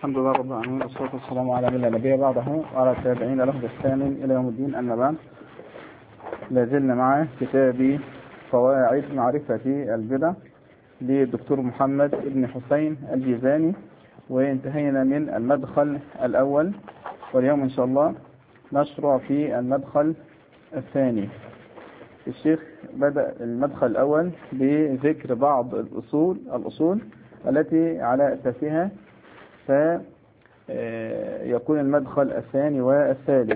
الحمد لله رب العالمين، والصلاة والسلام على من لا نبي بعده وعلى التابعين له بإحسان إلى يوم الدين. أما بعد، لازلنا مع كتاب قواعد معرفة البدع للدكتور محمد بن حسين الجيزاني، وانتهينا من المدخل الأول، واليوم إن شاء الله نشرع في المدخل الثاني. الشيخ بدأ المدخل الأول بذكر بعض الأصول التي على أساسها فيكون المدخل الثاني والثالث.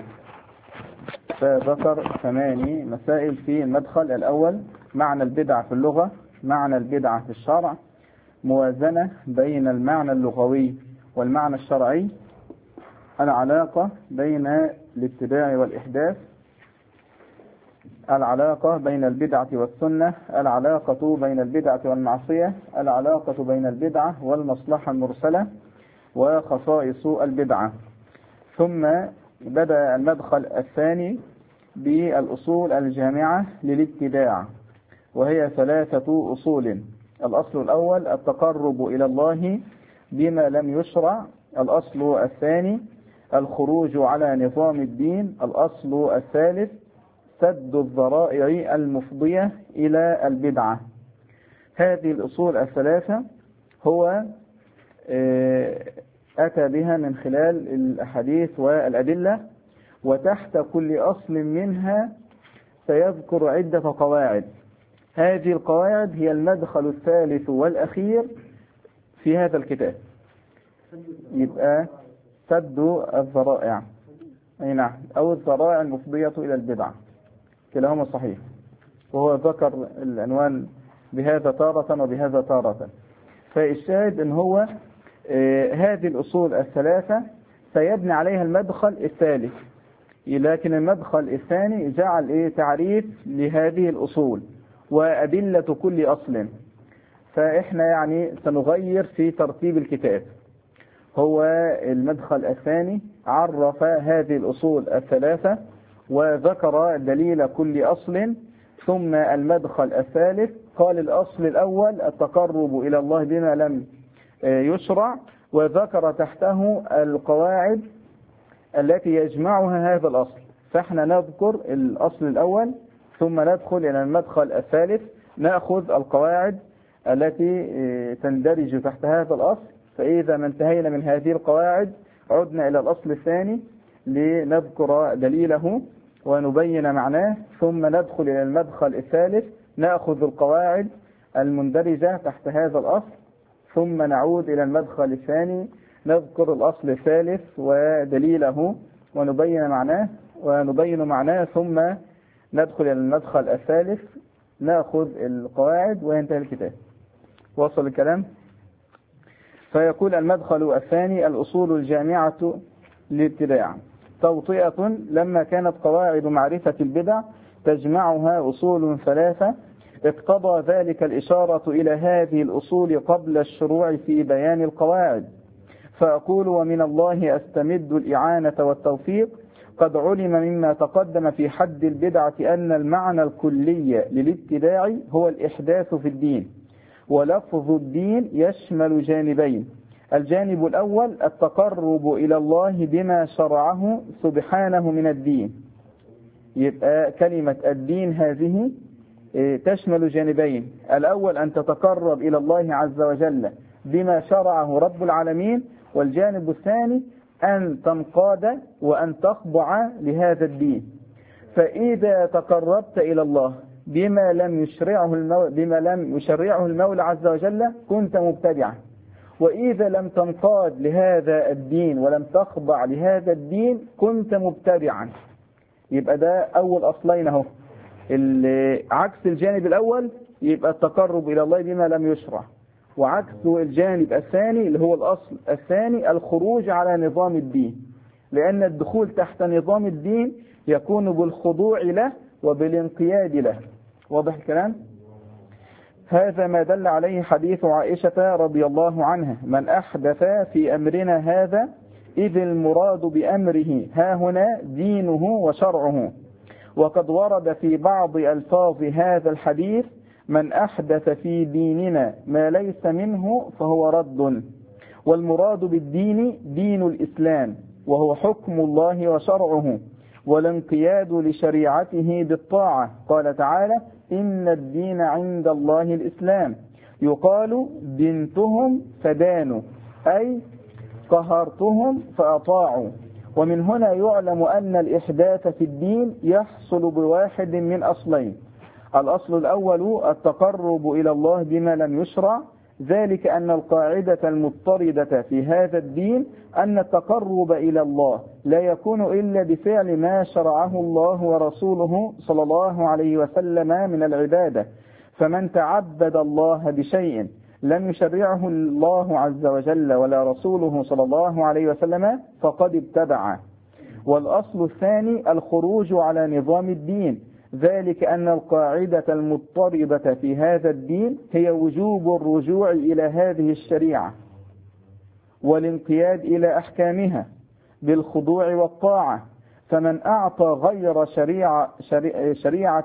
فذكر 8 مسائل في المدخل الأول: معنى البدعة في اللغة، معنى البدعة في الشرع، موازنة بين المعنى اللغوي والمعنى الشرعي، العلاقة بين الابتداع والإحداث، العلاقة بين البدعة والسنة، العلاقة بين البدعة والمعصية، العلاقة بين البدعة والمصلحة المرسلة، وخصائص البدعة. ثم بدأ المدخل الثاني بالأصول الجامعة للابتداع، وهي 3 أصول. الأصل الأول التقرب إلى الله بما لم يشرع. الأصل الثاني الخروج على نظام الدين. الأصل الثالث سد الذرائع المفضية إلى البدعة. هذه الأصول الثلاثة هو أتى بها من خلال الأحاديث والأدلة، وتحت كل أصل منها سيذكر عدة قواعد. هذه القواعد هي المدخل الثالث والأخير في هذا الكتاب. يبقى سد الذرائع، أي نعم، أو الذرائع المفضية إلى البدعة، كلاهما صحيح، وهو ذكر العنوان بهذا تارة وبهذا تارة. فالشاهد ان هو هذه الأصول الثلاثة سيبني عليها المدخل الثالث، لكن المدخل الثاني جعل تعريف لهذه الأصول وأدلة كل أصل. فإحنا يعني سنغير في ترتيب الكتاب. هو المدخل الثاني عرف هذه الأصول الثلاثة وذكر دليل كل أصل، ثم المدخل الثالث قال الأصل الأول التقرب إلى الله بما لم يشرع، وذكر تحته القواعد التي يجمعها هذا الأصل. فإحنا نذكر الأصل الأول ثم ندخل إلى المدخل الثالث، نأخذ القواعد التي تندرج تحت هذا الأصل. فإذا ما انتهينا من هذه القواعد عدنا إلى الأصل الثاني لنذكر دليله ونبين معناه، ثم ندخل إلى المدخل الثالث نأخذ القواعد المندرجة تحت هذا الأصل، ثم نعود إلى المدخل الثاني نذكر الأصل الثالث ودليله ونبين معناه، ثم ندخل إلى المدخل الثالث نأخذ القواعد وينتهي الكتاب. وصل الكلام؟ فيقول المدخل الثاني الأصول الجامعة للابتداع. توطئة: لما كانت قواعد معرفة البدع تجمعها أصول 3 اقتضى ذلك الإشارة إلى هذه الأصول قبل الشروع في بيان القواعد. فأقول: ومن الله أستمد الإعانة والتوفيق. قد علم مما تقدم في حد البدعة أن المعنى الكلي للابتداع هو الإحداث في الدين، ولفظ الدين يشمل جانبين: الجانب الأول التقرب إلى الله بما شرعه سبحانه من الدين. يبقى كلمة الدين هذه تشمل جانبين: الأول أن تتقرب إلى الله عز وجل بما شرعه رب العالمين، والجانب الثاني أن تنقاد وأن تخضع لهذا الدين. فإذا تقربت إلى الله بما لم يشرعه المولى عز وجل كنت مبتدعا، وإذا لم تنقاد لهذا الدين ولم تخضع لهذا الدين كنت مبتدعا. يبقى ده أول أصلين اهو. عكس الجانب الأول يبقى التقرب إلى الله بما لم يشرع، وعكس الجانب الثاني اللي هو الأصل الثاني الخروج على نظام الدين، لأن الدخول تحت نظام الدين يكون بالخضوع له وبالانقياد له. واضح الكلام؟ هذا ما دل عليه حديث عائشة رضي الله عنها: من أحدث في أمرنا هذا، إذ المراد بأمره ها هنا دينه وشرعه. وقد ورد في بعض ألفاظ هذا الحديث: من أحدث في ديننا ما ليس منه فهو رد. والمراد بالدين دين الإسلام، وهو حكم الله وشرعه والانقياد لشريعته بالطاعة. قال تعالى: إن الدين عند الله الإسلام. يقال: بنتهم فدانوا، أي قهرتهم فأطاعوا. ومن هنا يعلم أن الإحداث في الدين يحصل بواحد من أصلين: الأصل الأول التقرب إلى الله بما لم يشرع، ذلك أن القاعدة المضطردة في هذا الدين أن التقرب إلى الله لا يكون إلا بفعل ما شرعه الله ورسوله صلى الله عليه وسلم من العبادة. فمن تعبد الله بشيء لم يشرعه الله عز وجل ولا رسوله صلى الله عليه وسلم فقد ابتدع. والأصل الثاني الخروج على نظام الدين، ذلك أن القاعدة المضطردة في هذا الدين هي وجوب الرجوع إلى هذه الشريعة والانقياد إلى أحكامها بالخضوع والطاعة. فمن أعطى غير شريعة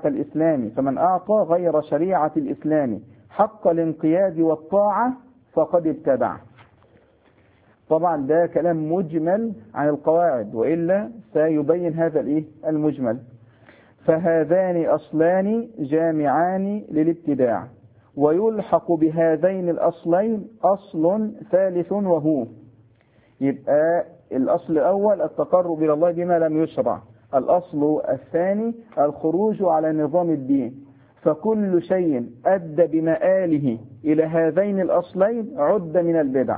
الإسلام حق الانقياد والطاعة فقد ابتدع. طبعا ده كلام مجمل عن القواعد، وإلا سيبين هذا المجمل. فهذان أصلان جامعان للابتداع، ويلحق بهذين الأصلين أصل ثالث وهو، يبقى الأصل الأول التقرب إلى الله بما لم يشرع، الأصل الثاني الخروج على نظام الدين. فكل شيء أدى بمآله إلى هذين الأصلين عد من البدع.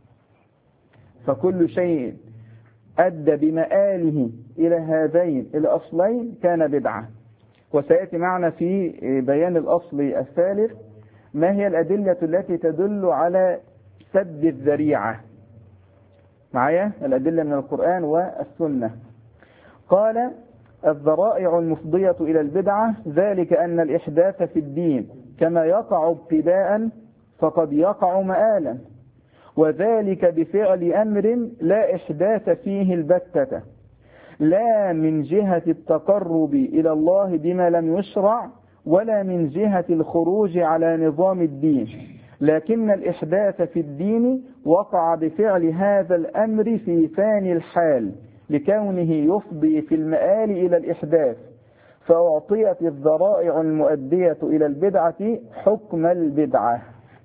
فكل شيء أدى بمآله إلى هذين الأصلين كان بدعة. وسيأتي معنا في بيان الأصل الثالث ما هي الأدلة التي تدل على سد الذريعة. معايا الأدلة من القرآن والسنة. قال: الذرائع المفضية إلى البدعة ذلك أن الإحداث في الدين كما يقع ابتداء فقد يقع مآلا، وذلك بفعل أمر لا إحداث فيه البتة، لا من جهة التقرب إلى الله بما لم يشرع ولا من جهة الخروج على نظام الدين، لكن الإحداث في الدين وقع بفعل هذا الأمر في ثاني الحال لكونه يفضي في المآل إلى الإحداث، فأعطيت الذرائع المؤدية إلى البدعة حكم البدعة.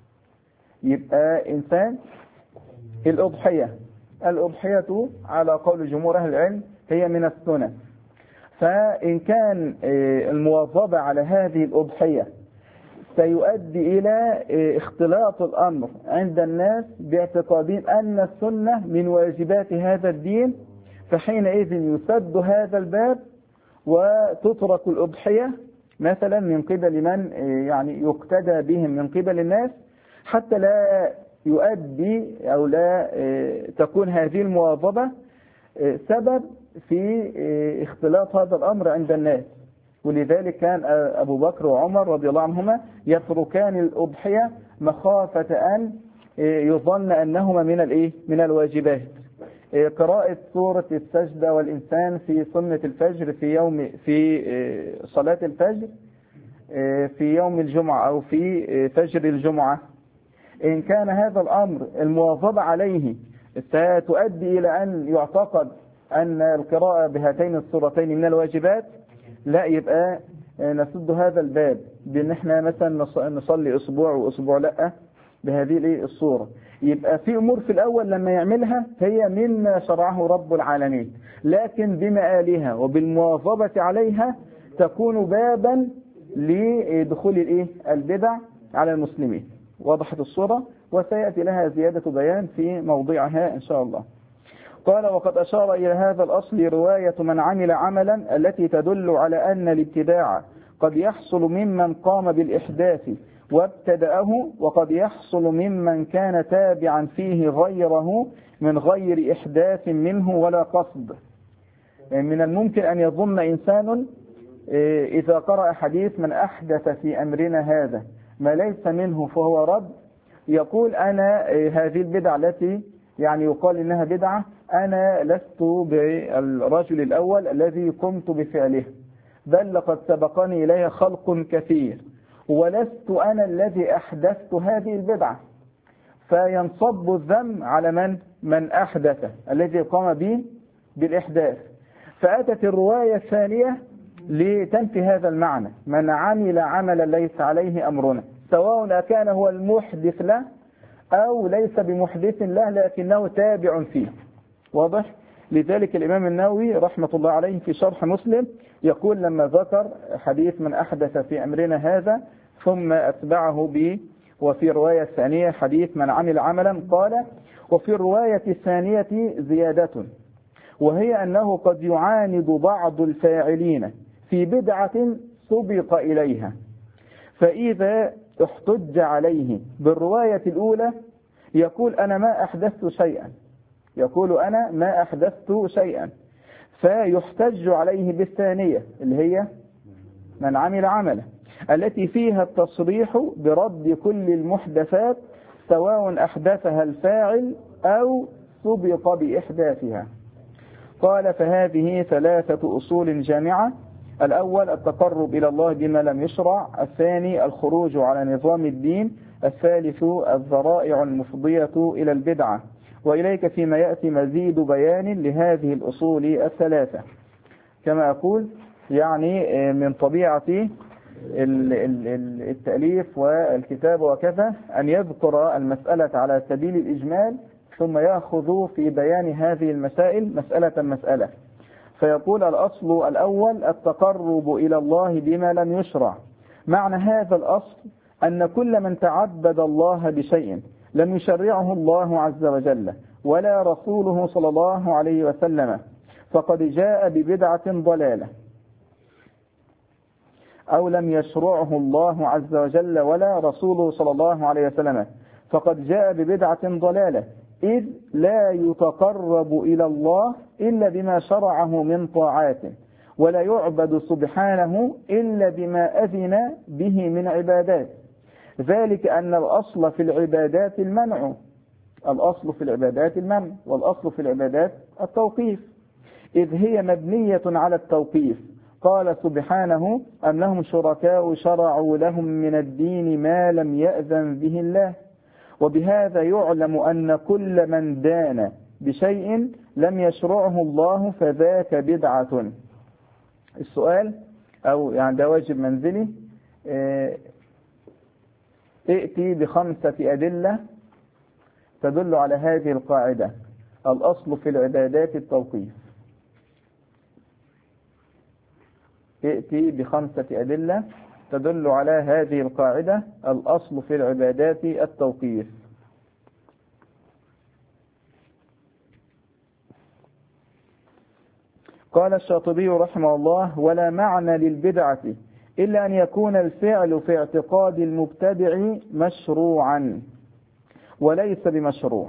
يبقى إنسان الأضحية على قول جمهور أهل العلم هي من السنة، فإن كان المواظبة على هذه الأضحية سيؤدي إلى اختلاط الأمر عند الناس باعتقادهم أن السنة من واجبات هذا الدين، فحينئذ يسد هذا الباب وتترك الأضحية مثلا من قبل من يعني يقتدى بهم من قبل الناس، حتى لا يؤدي أو لا تكون هذه المواظبة سبب في اختلاط هذا الأمر عند الناس. ولذلك كان أبو بكر وعمر رضي الله عنهما يتركان الأضحية مخافة أن يظن أنهما من الواجبات. قراءة سورة السجدة والإنسان في سنة الفجر في صلاة الفجر في يوم الجمعة أو في فجر الجمعة، إن كان هذا الأمر المواظبة عليه ستؤدي إلى أن يعتقد أن القراءة بهاتين السورتين من الواجبات، لا يبقى نسد هذا الباب بأن احنا مثلا نصلي أسبوع وأسبوع لا بهذه الصورة. يبقى في أمور في الأول لما يعملها هي مما شرعه رب العالمين، لكن بمآلها وبالمواظبة عليها تكون بابا لدخول البدع على المسلمين. وضحت الصورة، وسيأتي لها زيادة بيان في موضعها إن شاء الله. قال: وقد أشار إلى هذا الأصل رواية من عمل عملا التي تدل على أن الابتداع قد يحصل ممن قام بالإحداث وابتدأه، وقد يحصل ممن كان تابعا فيه غيره من غير إحداث منه ولا قصد. من الممكن أن يظن إنسان إذا قرأ حديث من أحدث في أمرنا هذا ما ليس منه فهو رد، يقول أنا هذه البدعة التي يعني يقال إنها بدعة أنا لست بالرجل الأول الذي قمت بفعله، بل لقد سبقني إليها خلق كثير، ولست أنا الذي أحدثت هذه البدعة. فينصب الذم على من أحدث الذي قام به بالإحداث. فأتت الرواية الثانية لتنفي هذا المعنى: من عمل عملا ليس عليه أمرنا، سواء كان هو المحدث له أو ليس بمحدث له لكنه تابع فيه. واضح؟ لذلك الإمام النووي رحمة الله عليه في شرح مسلم يقول لما ذكر حديث من أحدث في أمرنا هذا ثم أتبعه وفي رواية ثانية حديث من عمل عملا، قال: وفي الرواية الثانية زيادة، وهي أنه قد يعاند بعض الفاعلين في بدعة سبق إليها، فإذا احتج عليه بالرواية الأولى يقول أنا ما أحدثت شيئا، فيحتج عليه بالثانية اللي هي من عمل عملا، التي فيها التصريح برد كل المحدثات سواء أحدثها الفاعل أو سبق بإحداثها. قال: فهذه 3 أصول جامعة: الأول التقرب إلى الله بما لم يشرع، الثاني الخروج على نظام الدين، الثالث الذرائع المفضية إلى البدعة. وإليك فيما يأتي مزيد بيان لهذه الأصول 3. كما أقول يعني من طبيعة التأليف والكتاب وكذا أن يذكر المسألة على سبيل الإجمال ثم يأخذ في بيان هذه المسائل مسألة. فيقول: الأصل الأول التقرب إلى الله بما لم يشرع. معنى هذا الأصل أن كل من تعبد الله بشيء لم يشرعه الله عز وجل ولا رسوله صلى الله عليه وسلم فقد جاء ببدعة ضلالة، أو لم يشرعه الله عز وجل ولا رسوله صلى الله عليه وسلم فقد جاء ببدعة ضلالة، إذ لا يتقرب إلى الله إلا بما شرعه من طاعات، ولا يعبد سبحانه إلا بما أذن به من عبادات. ذلك أن الأصل في العبادات المنع، والأصل في العبادات التوقيف، إذ هي مبنية على التوقيف. قال سبحانه: أم لهم شركاء شرعوا لهم من الدين ما لم يأذن به الله. وبهذا يعلم أن كل من دان بشيء لم يشرعه الله فذاك بدعة. السؤال أو يعني ده واجب منزلي، ائتي ب5 أدلة تدل على هذه القاعدة: الأصل في العبادات التوقيف. ائتي ب5 أدلة تدل على هذه القاعدة: الأصل في العبادات التوقيف. قال الشاطبي رحمه الله: ولا معنى للبدعة إلا أن يكون الفعل في اعتقاد المبتدع مشروعا وليس بمشروع.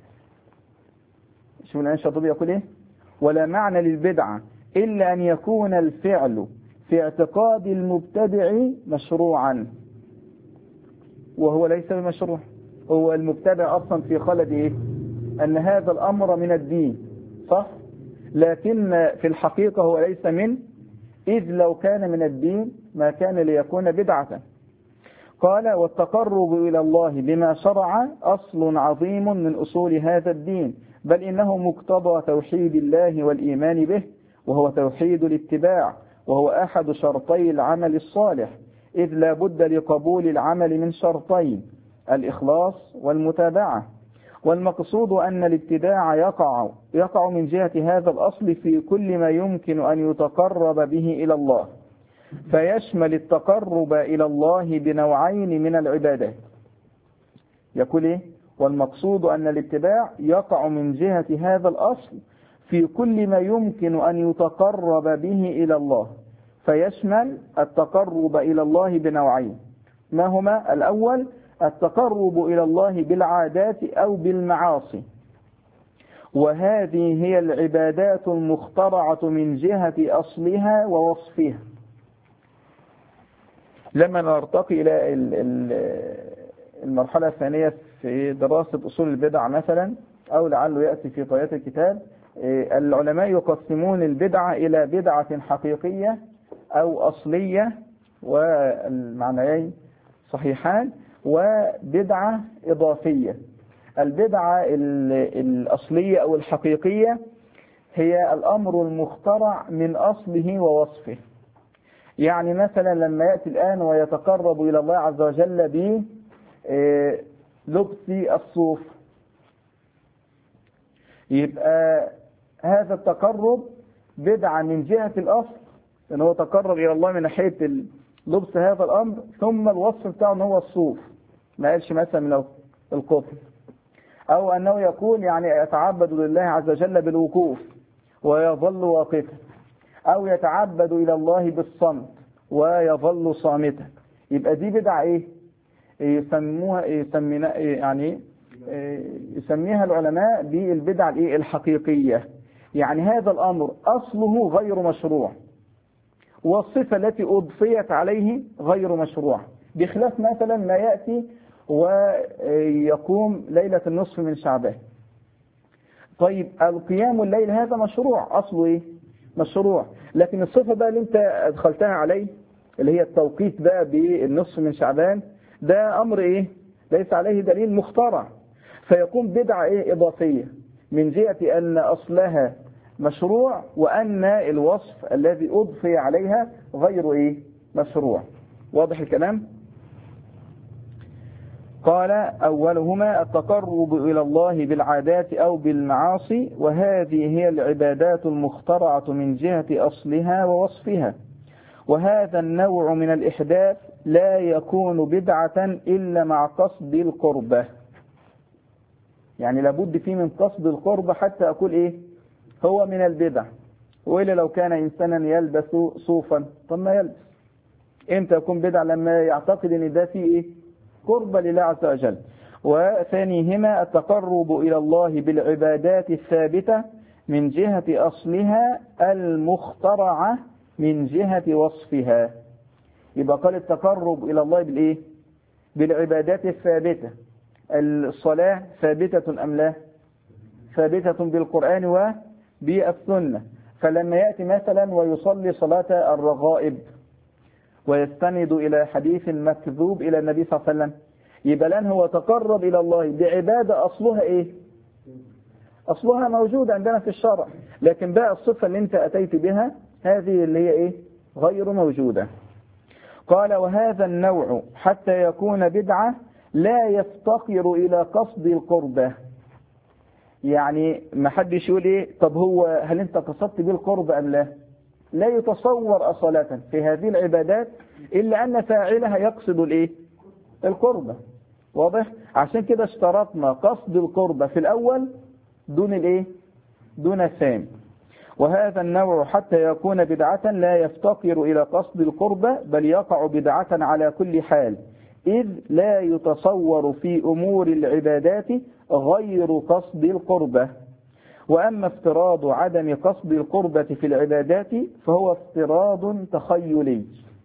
شوف الآن الشاطبي يقول إيه؟ ولا معنى للبدعة إلا أن يكون الفعل في اعتقاد المبتدع مشروعا وهو ليس بمشروع. هو المبتدع أصلا في خلد إيه؟ أن هذا الأمر من الدين، صح؟ لكن في الحقيقة هو ليس من، إذ لو كان من الدين ما كان ليكون بدعة. قال: والتقرب إلى الله بما شرع أصل عظيم من أصول هذا الدين، بل إنه مقتضى توحيد الله والإيمان به، وهو توحيد الاتباع، وهو أحد شرطي العمل الصالح، إذ لا بد لقبول العمل من شرطين: الإخلاص والمتابعة. والمقصود أن الابتداع يقع من جهة هذا الأصل في كل ما يمكن أن يتقرب به إلى الله، فيشمل التقرب إلى الله بنوعين من العبادات. يقول إيه؟ والمقصود أن الابتداع يقع من جهة هذا الأصل في كل ما يمكن أن يتقرب به إلى الله، فيشمل التقرب إلى الله بنوعين. ما هما؟ الأول التقرب إلى الله بالعادات أو بالمعاصي، وهذه هي العبادات المخترعة من جهة أصلها ووصفها. لما نرتقي إلى المرحلة الثانية في دراسة أصول البدع مثلا، أو لعله يأتي في طيات الكتاب، العلماء يقسمون البدعة إلى بدعة حقيقية أو أصلية، والمعنيين صحيحان، وبدعة إضافية. البدعة الأصلية أو الحقيقية هي الأمر المخترع من أصله ووصفه. يعني مثلا لما يأتي الآن ويتقرب إلى الله عز وجل بلبس الصوف، يبقى هذا التقرب بدعة من جهة الأصل، إن هو تقرب إلى الله من ناحية لبس هذا الأمر، ثم الوصف بتاعه إن هو الصوف، ما قالش مثلا من القطن. أو أنه يقول يعني يتعبد لله عز وجل بالوقوف ويظل واقفا، أو يتعبد إلى الله بالصمت ويظل صامتا. يبقى دي بدعة إيه؟ يسميها العلماء بالبدع الحقيقية. يعني هذا الأمر أصله غير مشروع، والصفة التي أضفيت عليه غير مشروع، بخلاف مثلا ما يأتي ويقوم ليلة النصف من شعبان. طيب القيام الليل هذا مشروع، أصله إيه؟ مشروع. لكن الصفة بقى اللي انت ادخلتها عليه اللي هي التوقيت بقى بالنصف من شعبان، ده أمر إيه؟ ليس عليه دليل، مخترع، فيكون بدعة إيه؟ إضافية، من جهة أن أصلها مشروع وأن الوصف الذي أضفي عليها غير إيه؟ مشروع. واضح الكلام؟ قال أولهما التقرب إلى الله بالعادات أو بالمعاصي، وهذه هي العبادات المخترعة من جهة أصلها ووصفها. وهذا النوع من الإحداث لا يكون بدعة إلا مع قصد القربة. يعني لابد فيه من قصد القربة حتى أقول إيه؟ هو من البدع. وإلا لو كان إنسانا يلبس صوفا، طب ما يلبس. إمتى يكون بدع؟ لما يعتقد أن ده فيه إيه؟ قربة لله عز وجل. وثانيهما التقرب إلى الله بالعبادات الثابتة من جهة أصلها المخترعة من جهة وصفها. يبقى قال التقرب إلى الله بالإيه؟ بالعبادات الثابتة. الصلاة ثابتة أم لا؟ ثابتة بالقرآن وبالسنة. فلما يأتي مثلا ويصلي صلاة الرغائب ويستند إلى حديث مكذوب إلى النبي صلى الله عليه وسلم، يبقى لأن هو تقرب إلى الله بعبادة أصلها إيه؟ أصلها موجود عندنا في الشرع، لكن بقى الصفة اللي انت أتيت بها هذه اللي هي إيه؟ غير موجودة. قال وهذا النوع حتى يكون بدعة لا يفتقر إلى قصد القربة. يعني ما حدش يقول إيه؟ طب هو هل انت قصدت بالقربة أم لا؟ لا يتصور أصالة في هذه العبادات إلا أن فاعلها يقصد الإيه؟ القربة. واضح؟ عشان كده اشترطنا قصد القربة في الأول دون الإيه؟ دون الثاني. وهذا النوع حتى يكون بدعة لا يفتقر إلى قصد القربة، بل يقع بدعة على كل حال، إذ لا يتصور في أمور العبادات غير قصد القربة. وأما افتراض عدم قصد القربة في العبادات فهو افتراض تخيلي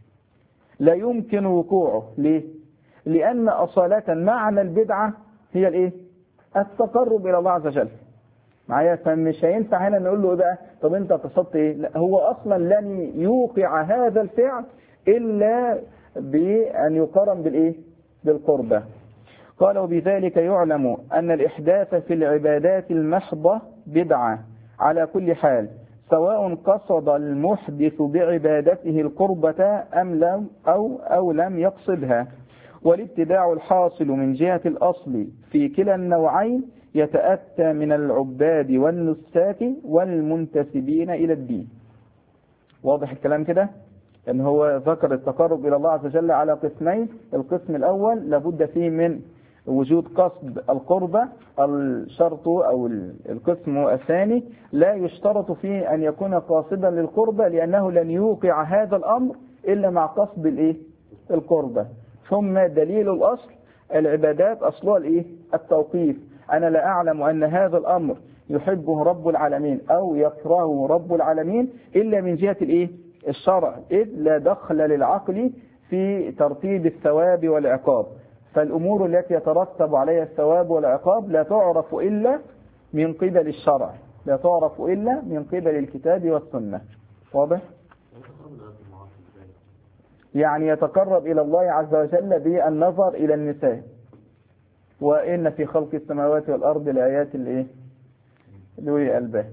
لا يمكن وقوعه. ليه؟ لأن أصالة معنى البدعة هي الإيه؟ التقرب إلى الله عز وجل. معايا؟ فمش هينفع هنا نقول له بقى طب أنت قصدت إيه؟ لا، هو أصلا لن يوقع هذا الفعل إلا بأن يقارن بالإيه؟ بالقربة. قال وبذلك يعلم أن الإحداث في العبادات المحضة بدعة على كل حال، سواء قصد المحدث بعبادته القربة أم لم يقصدها. والابتداع الحاصل من جهة الأصل في كلا النوعين يتأتى من العباد والنساك والمنتسبين إلى الدين. واضح الكلام كده؟ أن هو ذكر التقرب إلى الله عز وجل على قسمين. القسم الأول لابد فيه من وجود قصد القربة، الشرط أو القسم الثاني لا يشترط فيه أن يكون قاصدا للقربة، لأنه لن يوقع هذا الأمر إلا مع قصد الإيه؟ القربة. ثم دليل الأصل العبادات أصلها الإيه؟ التوقيف. أنا لا أعلم أن هذا الأمر يحبه رب العالمين أو يكرهه رب العالمين إلا من جهة الإيه؟ الشرع، إذ لا دخل للعقل في ترتيب الثواب والعقاب. فالأمور التي يترتب عليها الثواب والعقاب لا تعرف إلا من قبل الشرع، لا تعرف إلا من قبل الكتاب والسنة. واضح؟ يعني يتقرب إلى الله عز وجل بالنظر إلى النساء، وإن في خلق السماوات والأرض لآيات الإيه لأولي الألباب.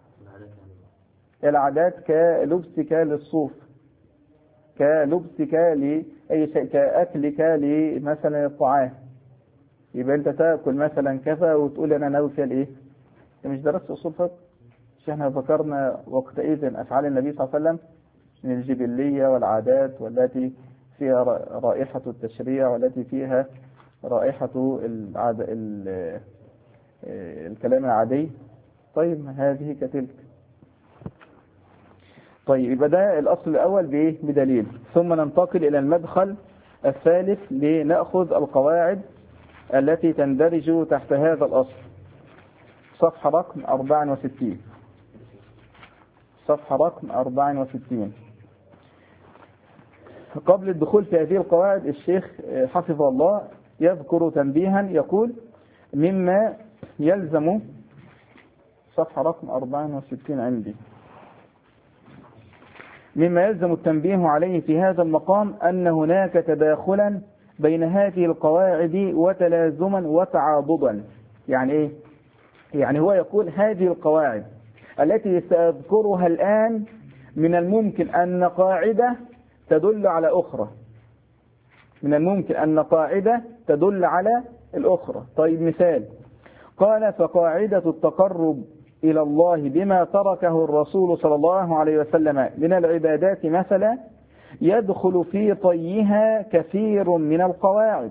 العادات كلبسك للصوف، كلبسك لأي شيء، كأكلك لمثلا الطعام. يبقى أنت تأكل مثلا كذا وتقول أنا ناوي فيها الإيه؟ أنت مش درست أصول فقه؟ مش احنا ذكرنا وقتئذ أفعال النبي صلى الله عليه وسلم من الجبلية والعادات والتي فيها رائحة التشريع والتي فيها رائحة الكلام العادي. طيب هذه كتلك. طيب يبقى ده الأصل الأول بدليل. ثم ننتقل إلى المدخل الثالث لنأخذ القواعد التي تندرج تحت هذا الأصل. صفحة رقم 64. صفحة رقم 64. قبل الدخول في هذه القواعد الشيخ حفظه الله يذكر تنبيها يقول مما يلزم، صفحة رقم 64 عندي، مما يلزم التنبيه عليه في هذا المقام أن هناك تداخلا بين هذه القواعد وتلازما وتعاضدا. يعني إيه؟ يعني هو يقول هذه القواعد التي سأذكرها الآن من الممكن أن قاعدة تدل على أخرى، من الممكن أن قاعدة تدل على الأخرى. طيب مثال، قال فقاعدة التقرب إلى الله بما تركه الرسول صلى الله عليه وسلم من العبادات مثلا يدخل في طيها كثير من القواعد.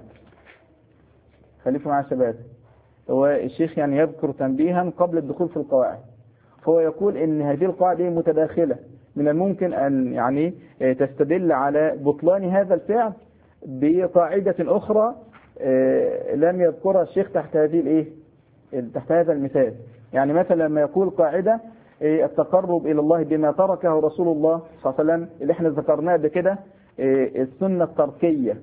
خليكم مع شباب، هو الشيخ يعني يذكر تنبيها قبل الدخول في القواعد، فهو يقول إن هذه القاعدة متداخلة، من الممكن أن يعني تستدل على بطلان هذا الفعل بقاعدة أخرى لم يذكرها الشيخ تحت تحت هذا المثال. يعني مثلا لما يقول قاعدة التقرب إلى الله بما تركه رسول الله صلى الله عليه وسلم اللي احنا ذكرناه بكده، السنة التركية،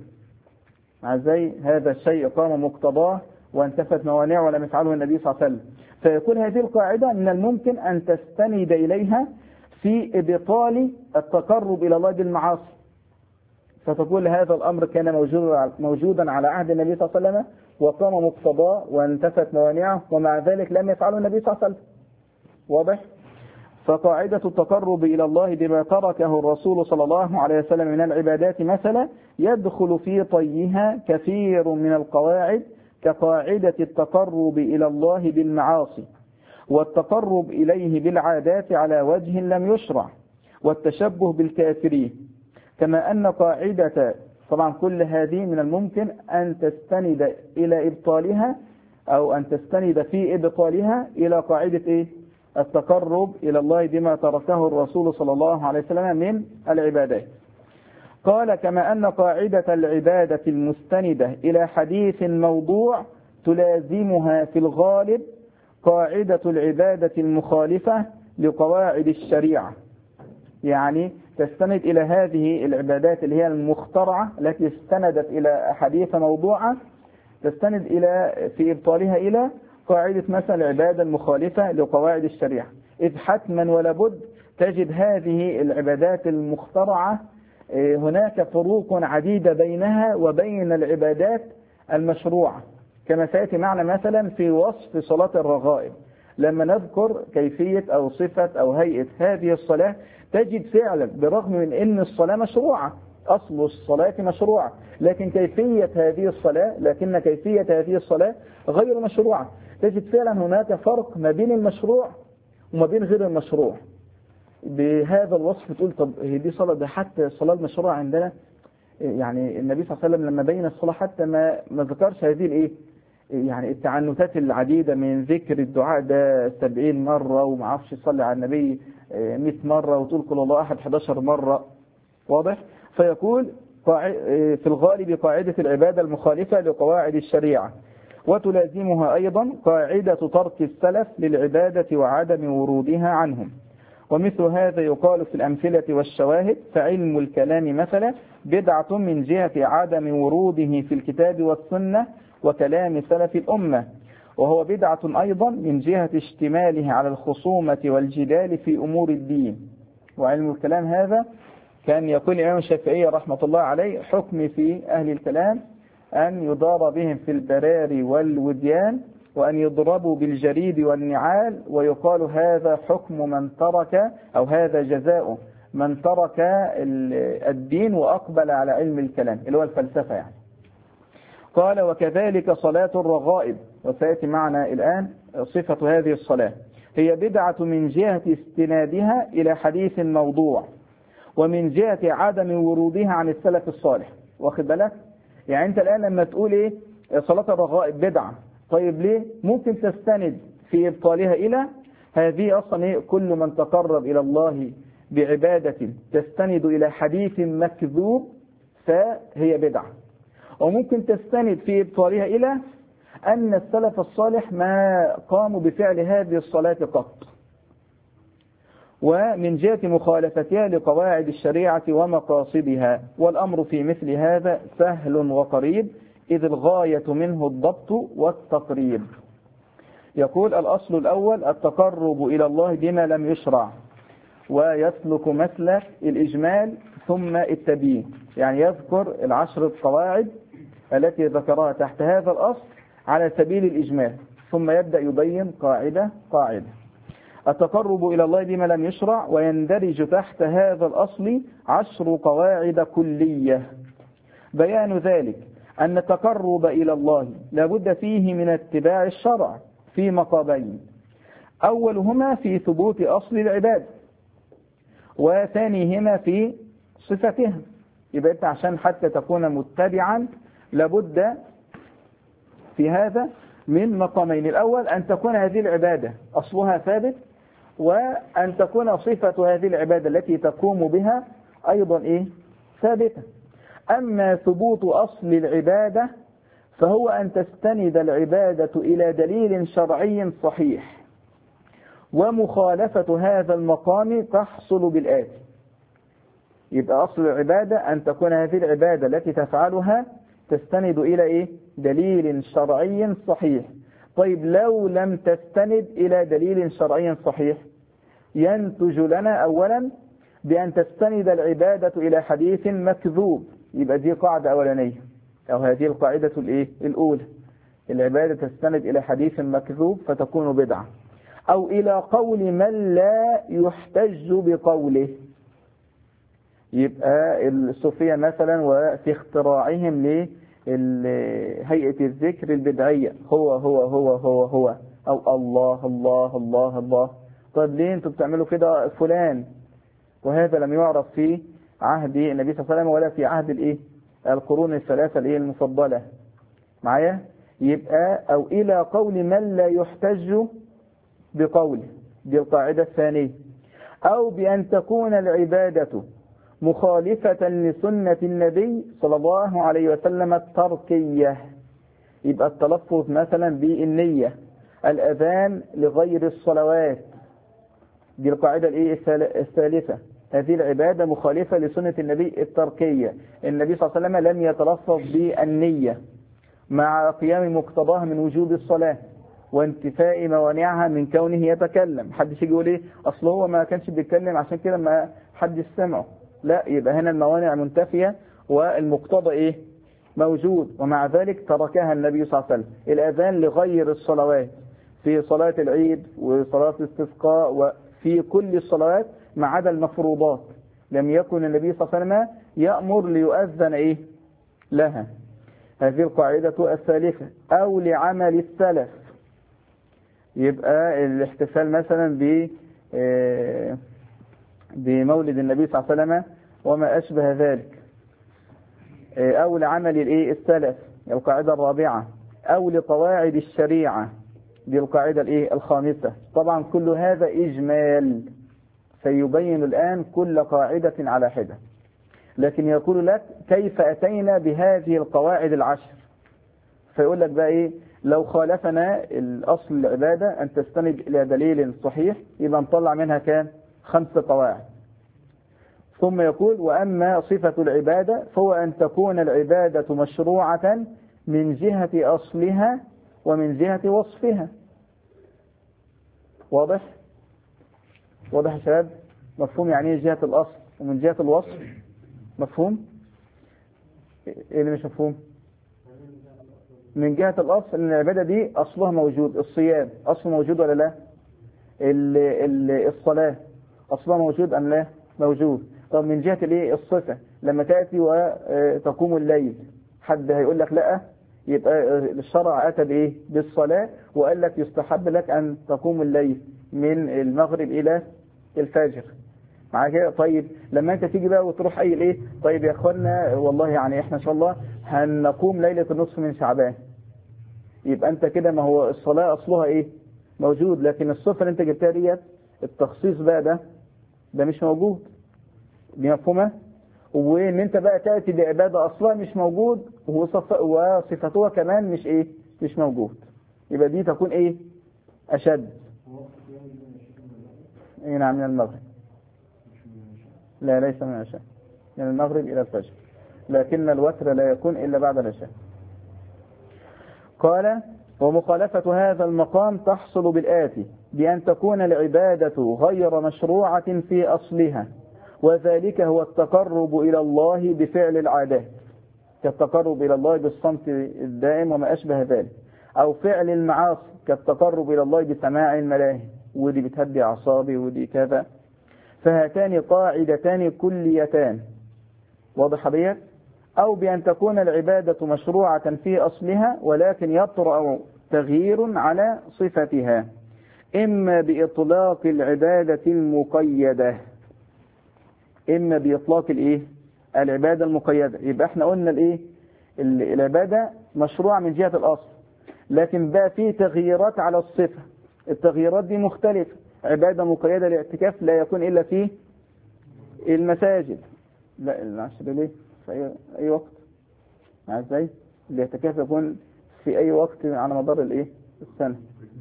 زي هذا الشيء قام مقتضاه وانتفت موانعه ولم يفعله النبي صلى الله عليه وسلم. فيكون هذه القاعدة من الممكن أن تستند إليها في إبطال التقرب إلى الله بالمعاصي، فتقول هذا الأمر كان موجودا على عهد النبي صلى الله عليه وسلم وقام مقتضاه وانتفت موانعه ومع ذلك لم يفعله النبي صلى الله عليه وسلم. واضح؟ فقاعدة التقرب إلى الله بما تركه الرسول صلى الله عليه وسلم من العبادات مثلا يدخل في طيها كثير من القواعد كقاعدة التقرب إلى الله بالمعاصي والتقرب إليه بالعادات على وجه لم يشرع والتشبه بالكافرين. كما أن قاعدة، طبعا كل هذه من الممكن أن تستند إلى إبطالها أو أن تستند في إبطالها إلى قاعدة التقرب إلى الله بما تركه الرسول صلى الله عليه وسلم من العبادات. قال كما أن قاعدة العبادة المستندة إلى حديث موضوع تلازمها في الغالب قاعدة العبادة المخالفة لقواعد الشريعة. يعني تستند إلى هذه العبادات اللي هي المخترعة التي استندت إلى حديث موضوعة، تستند في إبطالها إلى قاعدة مثلا العبادة المخالفة لقواعد الشريعة. إذ حتما ولا بد تجد هذه العبادات المخترعة هناك فروق عديدة بينها وبين العبادات المشروعة، كما سيأتي معنا مثلا في وصف صلاة الرغائب. لما نذكر كيفية أو صفة أو هيئة هذه الصلاة تجد فعلا برغم من أن الصلاة مشروعة، أصل الصلاة مشروعة، لكن كيفية هذه الصلاة غير مشروعة. تجد فعلا هناك فرق ما بين المشروع وما بين غير المشروع. بهذا الوصف تقول طب هي دي صلاة، ده حتى الصلاة المشروعة عندنا يعني النبي صلى الله عليه وسلم لما بين الصلاة حتى ما ذكرش هذه يعني التعنتات العديدة من ذكر الدعاء ده 70 مرة وما عرفش يصلي على النبي 100 مرة وتقول قل الله أحد 11 مرة. واضح؟ فيقول في الغالب قاعدة العبادة المخالفة لقواعد الشريعة وتلازمها أيضا قاعدة ترك السلف للعبادة وعدم ورودها عنهم. ومثل هذا يقال في الأمثلة والشواهد. فعلم الكلام مثلا بدعة من جهة عدم وروده في الكتاب والسنة وكلام سلف الأمة، وهو بدعة أيضا من جهة اشتماله على الخصومة والجدال في أمور الدين. وعلم الكلام هذا كان يقول الإمام الشافعي رحمة الله عليه حكم في أهل الكلام أن يدار بهم في البراري والوديان، وأن يضربوا بالجريد والنعال، ويقال هذا حكم من ترك، أو هذا جزاء من ترك الدين وأقبل على علم الكلام اللي هو الفلسفة يعني. قال وكذلك صلاة الرغائب، وسيأتي معنا الآن صفة هذه الصلاة، هي بدعة من جهة استنادها إلى حديث موضوع، ومن جهة عدم ورودها عن السلف الصالح. واخد بالك؟ يعني أنت الآن لما تقول إيه صلاة الرغائب بدعة، طيب ليه؟ ممكن تستند في إبطالها إلى هذه أصلا إيه؟ كل من تقرب إلى الله بعبادة تستند إلى حديث مكذوب فهي بدعة. وممكن تستند في إبطالها إلى أن السلف الصالح ما قاموا بفعل هذه الصلاة قط. ومن جهة مخالفتها لقواعد الشريعة ومقاصدها، والأمر في مثل هذا سهل وقريب، إذ الغاية منه الضبط والتقريب. يقول الأصل الأول التقرب إلى الله بما لم يشرع، ويسلك مسلك الإجمال ثم التبيين، يعني يذكر العشر القواعد التي ذكرها تحت هذا الأصل على سبيل الإجمال، ثم يبدأ يبين قاعدة قاعدة. التقرب إلى الله بما لم يشرع، ويندرج تحت هذا الأصل 10 قواعد كلية. بيان ذلك أن التقرب إلى الله لابد فيه من اتباع الشرع في مقامين، أولهما في ثبوت أصل العباد، وثانيهما في صفتها. يبقى أنت عشان حتى تكون متبعا لابد في هذا من مقامين، الأول أن تكون هذه العبادة أصلها ثابت، وأن تكون صفة هذه العبادة التي تقوم بها أيضا إيه؟ ثابتة. أما ثبوت أصل العبادة فهو أن تستند العبادة إلى دليل شرعي صحيح، ومخالفة هذا المقام تحصل بالآتي. يبقى أصل العبادة أن تكون هذه العبادة التي تفعلها تستند إلى إيه؟ دليل شرعي صحيح. طيب لو لم تستند إلى دليل شرعي صحيح، ينتج لنا أولا بأن تستند العبادة إلى حديث مكذوب. يبقى دي قاعدة أولانية، أو هذه القاعدة الأولى، العبادة تستند إلى حديث مكذوب فتكون بدعة، أو إلى قول من لا يحتج بقوله. يبقى الصوفية مثلا وفي اختراعهم لهيئة الذكر البدعية هو هو هو هو هو، أو الله الله الله الله. طيب ليه انتوا بتعملوا كده فلان؟ وهذا لم يعرف في عهد النبي صلى الله عليه وسلم ولا في عهد القرون الثلاثة المفضلة معايا. يبقى أو إلى قول من لا يحتج بقوله، دي القاعدة الثانية. أو بأن تكون العبادة مخالفة لسنة النبي صلى الله عليه وسلم التركية. يبقى التلفظ مثلا بالنية، الأذان لغير الصلوات، دي القاعدة الثالثة. هذه العبادة مخالفة لسنة النبي التركية، النبي صلى الله عليه وسلم لم يتلفظ بالنية مع قيام مقتضاها من وجوب الصلاة وانتفاء موانعها من كونه يتكلم. حدش يجي يقول ايه اصل هو ما كانش بيتكلم عشان كده ما حدش سمعه، لا، يبقى هنا الموانع منتفية والمقتضى ايه موجود، ومع ذلك تركها النبي صلى الله عليه وسلم. الأذان لغير الصلوات في صلاة العيد وصلاة الاستسقاء وفي كل الصلوات ما عدا المفروضات لم يكن النبي صلى الله عليه وسلم يأمر ليؤذن ايه لها. هذه القاعدة الثالثة. أو لعمل السلف، يبقى الاحتفال مثلا بمولد النبي صلى الله عليه وسلم وما أشبه ذلك. أو لعمل السلف، القاعدة الرابعة. أو لقواعد الشريعة، دي القاعدة الخامسة. طبعا كل هذا إجمال، سيبين الآن كل قاعدة على حدة، لكن يقول لك كيف أتينا بهذه القواعد العشر. فيقول لك بقى إيه لو خالفنا الأصل العبادة أن تستند إلى دليل صحيح، يبقى نطلع منها كام 5 قواعد. ثم يقول وأما صفة العبادة فهو أن تكون العبادة مشروعة من جهة أصلها ومن جهة وصفها. واضح يا شباب؟ مفهوم يعني ايه جهة الأصل ومن جهة الوصف؟ مفهوم؟ ايه اللي مش مفهوم؟ من جهة الأصل أن العبادة دي أصلها موجود. الصيام أصله موجود ولا لا؟ الصلاة أصلها موجود أم لا؟ موجود. طب من جهة الايه؟ الصفة، لما تأتي وتقوم الليل، حد هيقول لك لا؟ يبقى الشرع أتى بإيه؟ بالصلاة، وقال لك يستحب لك أن تقوم الليل من المغرب إلى الفجر. معاك كده؟ طيب لما انت تيجي بقى وتروح قايل ايه؟ طيب يا اخوانا والله يعني احنا ان شاء الله هنقوم ليلة النصف من شعبان، يبقى انت كده، ما هو الصلاة اصلها ايه؟ موجود، لكن الصفة اللي انت جبتها ديت، التخصيص بقى ده مش موجود. دي مفهومة؟ وان انت بقى تأتي بعبادة اصلها مش موجود وصفتها كمان مش ايه؟ مش موجود، يبقى دي تكون ايه؟ اشد. ايه نعم، من المغرب. لا ليس من العشاء، من المغرب إلى الفجر، لكن الوتر لا يكون إلا بعد العشاء. قال ومخالفة هذا المقام تحصل بالآتي: بأن تكون العبادة غير مشروعة في أصلها، وذلك هو التقرب إلى الله بفعل العادات، كالتقرب إلى الله بالصمت الدائم وما أشبه ذلك، أو فعل المعاصي كالتقرب إلى الله بسماع الملاهي، ودي بتهدي أعصابي ودي كذا. فهاتان قاعدتان كليتان، واضح بيت؟ أو بأن تكون العبادة مشروعة في أصلها ولكن يطرأ تغيير على صفتها، إما بإطلاق العبادة المقيدة، إما بإطلاق الإيه؟ العبادة المقيدة. يبقى احنا قلنا الإيه؟ العبادة مشروعة من جهة الأصل، لكن بقى فيه تغييرات على الصفة. التغييرات دي مختلفة. عبادة مقيدة الاعتكاف لا يكون إلا في المساجد، لا العشر ليه؟ في أي وقت. ازاي؟ الاعتكاف يكون في أي وقت على مدار الإيه؟ السنة.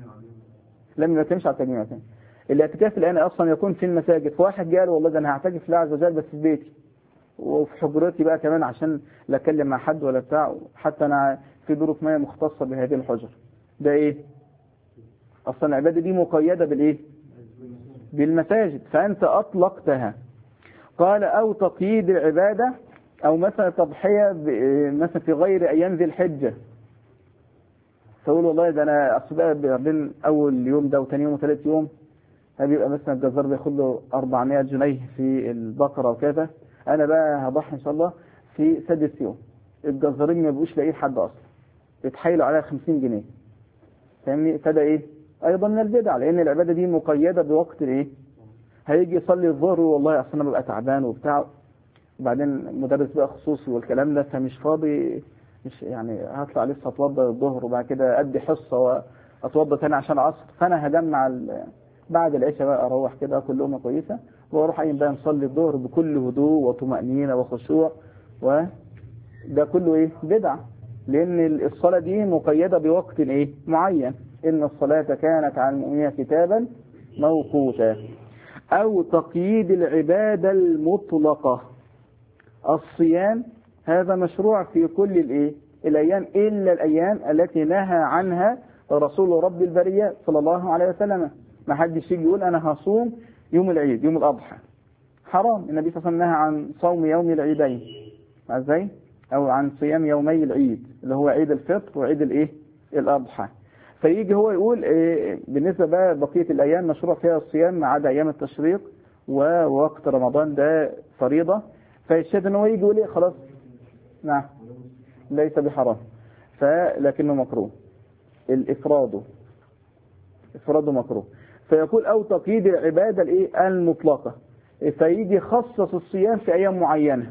لم يتمش على التجميع. الاعتكاف الآن أصلا يكون في المساجد. فواحد قال والله ده أنا هعتكف لله عز وجل بس في بيتي وفي حجرتي بقى كمان، عشان لا أتكلم مع حد ولا بتاع، حتى أنا في ظروف ما مختصة بهذه الحجر. ده إيه؟ أصلا العبادة دي مقيدة بالإيه؟ بالمساجد، فأنت أطلقتها. قال أو تقييد العبادة، أو مثلا تضحية مثلا في غير أيام ذي الحجة، تقول والله ده أنا أصبح بين أول يوم ده وثاني يوم وثالث يوم هبيبقى مثلا الجزار بياخد له 400 جنيه في البقرة وكذا، أنا بقى هضحي إن شاء الله في سادس يوم. الجزارين ما بيبقوش لاقيين حد أصلا، يتحايلوا عليها 50 جنيه. فاهمني؟ فده إيه؟ أيضا من البدع، لأن العبادة دي مقيدة بوقت الإيه؟ هيجي يصلي الظهر والله أصلا أنا ببقى تعبان وبتاع، وبعدين مدرس بقى خصوصي والكلام ده، فمش فاضي، مش يعني هطلع لسه اتوضى الظهر وبعد كده ادي حصه واتوضى تاني عشان العصر، فانا هجمع بعد العشاء بقى اروح كده اكل لقمه كويسه واروح قايم بقى نصلي الظهر بكل هدوء وطمأنينه وخشوع، وده كله ايه؟ بدع، لان الصلاه دي مقيده بوقت ايه؟ معين. ان الصلاه كانت على المؤمنين كتابا موقوتا. او تقييد العباده المطلقه، الصيام هذا مشروع في كل الأيام إلا الأيام التي نهى عنها رسول رب البرية صلى الله عليه وسلم. ما حدش يجي يقول أنا هصوم يوم العيد، يوم الأضحى، حرام. النبي صلى الله عليه وسلم نهى عن صوم يوم العيدين، ازاي؟ أو عن صيام يومي العيد اللي هو عيد الفطر وعيد الأضحى. فيجي هو يقول بالنسبة بقى بقية الأيام مشروع فيها الصيام ما عدا أيام التشريق ووقت رمضان ده فريضة. فالشاهد ان هو يجي يقول خلاص نعم ليس بحرام، لكنه مكروه. الافراد مكروه. فيقول او تقييد العباده المطلقه، فيجي خصص الصيام في ايام معينه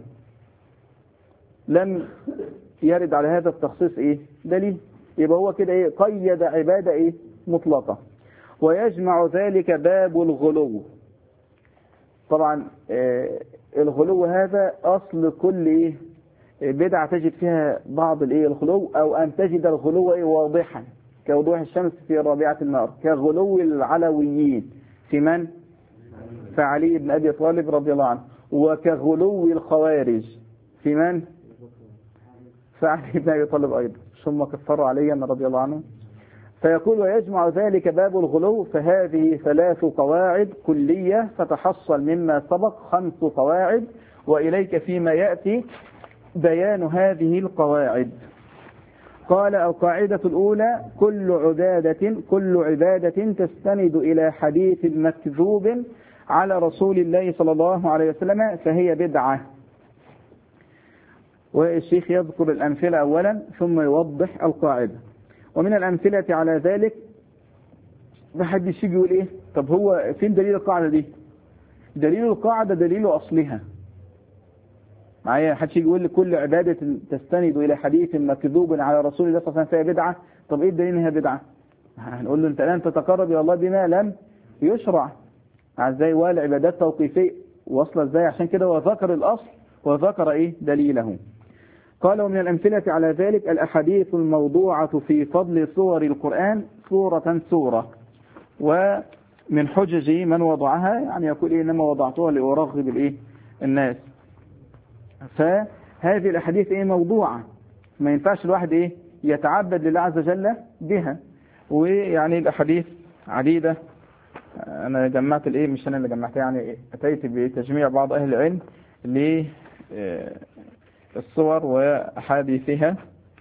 لم يرد على هذا التخصيص دليل، يبقى هو كده قيد عباده مطلقه. ويجمع ذلك باب الغلو. طبعا الغلو هذا أصل كل بدعة تجد فيها بعض الغلو، أو أن تجد الغلو واضحا كوضوح الشمس في رابعة النهار، كغلو العلويين في من؟ فعلي بن أبي طالب رضي الله عنه. وكغلو الخوارج في من؟ فعلي بن أبي طالب أيضا، ثم كفروا عليا رضي الله عنه. فيقول ويجمع ذلك باب الغلو. فهذه 3 قواعد كلية، فتحصل مما سبق 5 قواعد، وإليك فيما يأتي بيان هذه القواعد. قال القاعدة الأولى كل عبادة تستند إلى حديث مكذوب على رسول الله صلى الله عليه وسلم فهي بدعة. والشيخ يذكر الأمثلة أولا ثم يوضح القاعدة. ومن الأمثلة على ذلك بحد الشيء يقول إيه؟ طب هو فين دليل القاعدة دي؟ دليل القاعدة دليل أصلها. معايا حد يقول لي كل عبادة تستند إلى حديث مكذوب على رسول الله صلى الله عليه وسلم فهي بدعة. طب إيه الدليل إنها بدعة؟ هنقول له أنت الآن تتقرب إلى الله بما لم يشرع. ازاي؟ والعبادات توقيفية واصلة ازاي؟ عشان كده هو ذكر الأصل وذكر إيه دليله. قال ومن الأمثلة على ذلك الأحاديث الموضوعة في فضل سور القرآن سورة. ومن حجج من وضعها يعني يقول إيه إنما وضعتها لأرغب الإيه الناس. فهذه الأحاديث إيه موضوعة، ما ينفعش الواحد إيه يتعبد لله عز وجل بها. ويعني الأحاديث عديدة. أنا جمعت الإيه مش أنا اللي جمعتها، يعني أتيت بتجميع بعض أهل العلم للصور وأحاديثها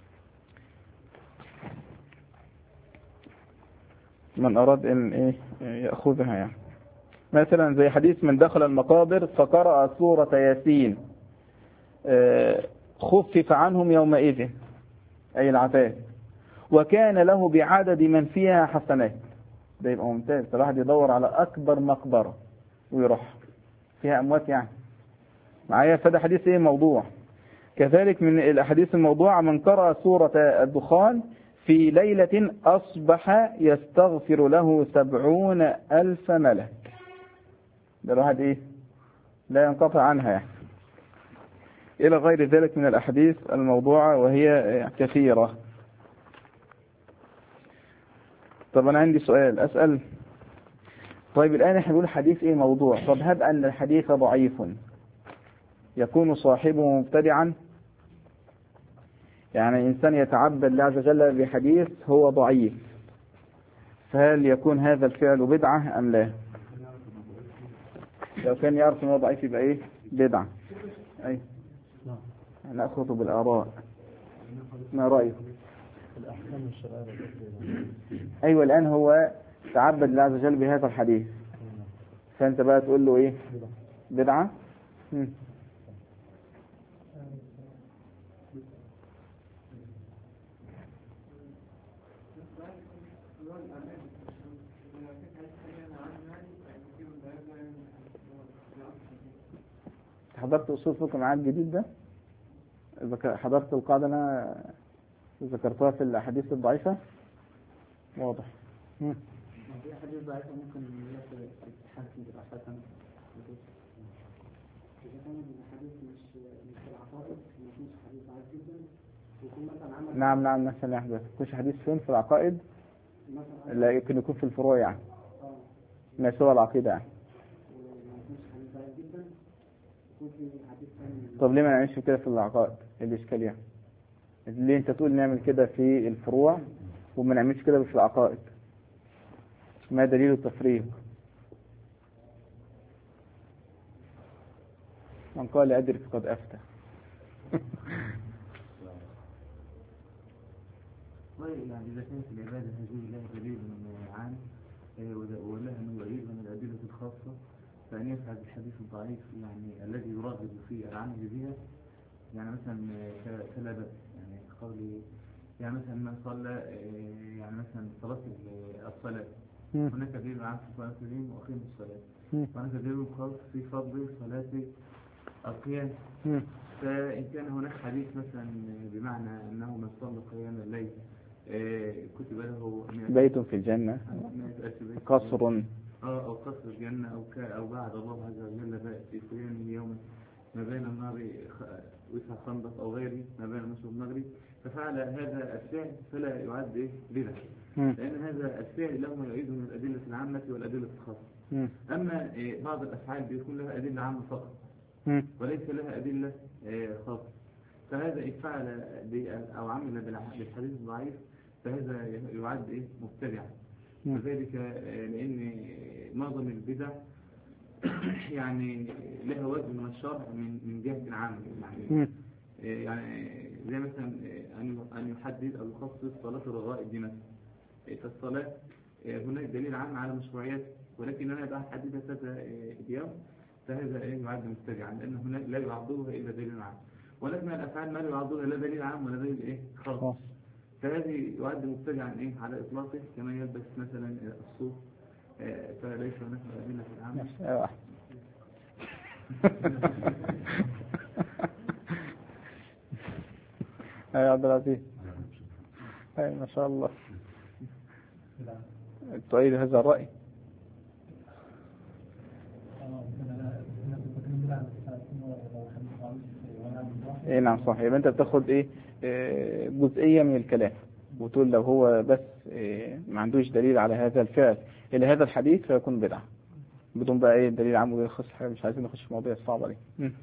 من أراد أن إيه يأخذها. يعني مثلا زي حديث من دخل المقابر فقرأ سورة ياسين خفف عنهم يومئذ أي العذاب وكان له بعدد من فيها حسنات. ده يبقى ممتاز. الواحد يدور على أكبر مقبرة ويروح فيها أموات يعني معايا. فده حديث إيه موضوع. كذلك من الأحاديث الموضوعة من قرأ سورة الدخان في ليلة أصبح يستغفر له 70,000 ملك. ده الواحد إيه لا ينقطع عنها يعني. إلى غير ذلك من الأحاديث الموضوعة وهي كثيرة. طب أنا عندي سؤال أسأل. طيب الآن احنا بنقول حديث إيه موضوع. طب هب أن الحديث ضعيف يكون صاحبه مبتدعا؟ يعني إنسان يتعبد الله عز وجل بحديث هو ضعيف، فهل يكون هذا الفعل بدعة أم لا؟ لو كان يعرف أنه ضعيف يبقى إيه بدعة. أي نأخذ بالآراء. ما رأيك؟ أيوة الآن هو تعبد الله عز وجل بهذا الحديث، فأنت بقى تقول له إيه بدعة؟ حضرت أصول فقه معاد جديد ده؟ حضرت القاعدة أنا ذكرتها في الأحاديث الضعيفة؟ واضح. في حديث ضعيفة ممكن يتحسن بالأحسن. إذا كان الحديث مش في العقائد مفيش حديث ضعيف جدا ويكون مثلا عمل. نعم مثلا يحدث كل حديث فين في العقائد؟ لا يمكن يكون في الفروع يعني. ما سوى العقيدة يعني. طب ليه ما نعملش كده في العقائد؟ ايه الاشكال يعني؟ ليه انت تقول نعمل كده في الفروع وما نعملش كده في العقائد؟ ما دليل التفريق؟ من قال أدري فقد أفتى. يعني إذا كانت العبادة هذه لها دليل عام ولها نوعين من الأدلة الخاصة، فأن يفعل الحديث الضعيف يعني الذي يرغب في العمل بها، يعني مثلا كلا بأس يعني قولي يعني مثلا من صلى يعني مثلا صلاة الصلاة هناك دليل عام في صلاة القيام وأقيم الصلاة، وهناك دليل خاص في فضل صلاة القيام. فإن كان هناك حديث مثلا بمعنى أنه من صلى قيام الليل كتب له بيت في الجنة قصر أو قصر الجنة أو بعد الله عز وجل في قيامه يوم ما بين النار وسع خندق أو غيره ما بين المشرق والمغرب، ففعل هذا الفعل فلا يعد بدعة، لأن هذا الفعل له ما يعيد من الأدلة العامة والأدلة الخاصة. أما بعض الأفعال بيكون لها أدلة عامة فقط وليس لها أدلة خاصة، فهذا إن فعل أو عمل بالحديث الضعيف فهذا يعد مبتدعا. وذلك لأن معظم البدع يعني لها وجه من الشرع من جهة عامة، يعني زي مثلا أن يحدد أو يخصص صلاة الرغائب دي مثلا. فالصلاة هناك دليل عام على مشروعيته، ولكن أنا بقى أحددها كذا اليوم، فهذا يعد مبتدعا، لأن هناك لا يعضلها إلا دليل عام، ولكن الأفعال ما يعضلها لا دليل عام ولا دليل خاص، فهذه يعد مبتدعا على إطلاقه، كما يلبس مثلا الصوف، فليس هناك أدلة في العام. يا عبد العزيز، ما شاء الله، تؤيد هذا الرأي؟ ايه نعم صحيح. يبقى انت بتاخد جزئية من الكلام وتقول لو هو بس ما عندوش دليل على هذا الفعل إلى هذا الحديث فيكون بدعة، بدون بقى دليل عام ودليل خاص. مش عايزين نخش في مواضيع صعبة دي.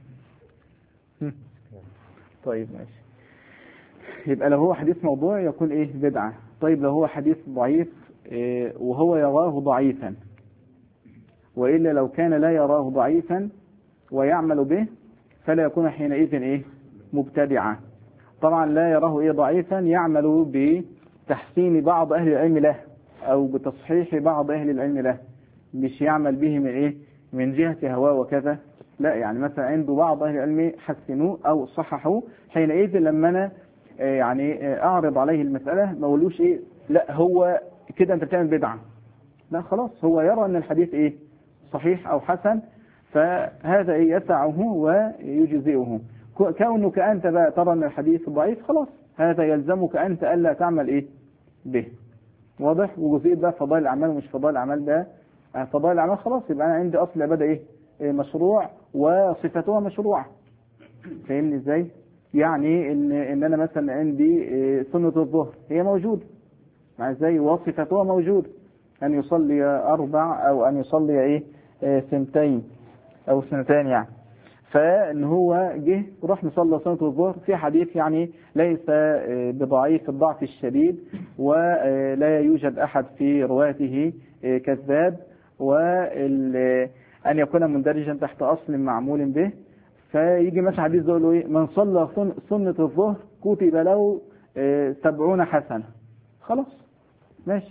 طيب ماشي. يبقى لو هو حديث موضوع يكون بدعة. طيب لو هو حديث ضعيف وهو يراه ضعيفا، وإلا لو كان لا يراه ضعيفا ويعمل به فلا يكون حينئذ مبتدعا. طبعا لا يراه ضعيفا يعمل بتحسين بعض أهل العلم له أو بتصحيح بعض أهل العلم له، مش يعمل به من جهة هواه وكذا، لا. يعني مثلا عنده بعض أهل العلم حسنوه أو صححوه، حينئذ لما أنا أعرض عليه المسألة ما أقولوش لا هو كده أنت بتعمل بدعة، لا خلاص، هو يرى أن الحديث صحيح أو حسن، فهذا يسعه ويجزئه. كونك أنت بقى ترى أن الحديث ضعيف، خلاص هذا يلزمك أنت ألا تعمل به. واضح؟ وجزئية بقى فضائل الأعمال ومش فضائل الأعمال، ده فضائل الأعمال خلاص يبقى أنا عندي أصل العبادة مشروع وصفتها مشروعة. فاهمني إزاي؟ يعني إن أنا مثلا عندي سنة الظهر هي موجودة، مع إزاي وصفتها موجودة، أن يصلي 4 أو أن يصلي سنتين أو سنتين يعني. فإن هو جه راح نصلي صلاة الظهر في حديث ليس بضعيف الضعف الشديد، ولا يوجد أحد في رواته كذاب، وأن يكون مندرجا تحت أصل معمول به. فيجي مثلا حديث يقول له من صلى سنة الظهر كتب له 70 حسنة، خلاص ماشي.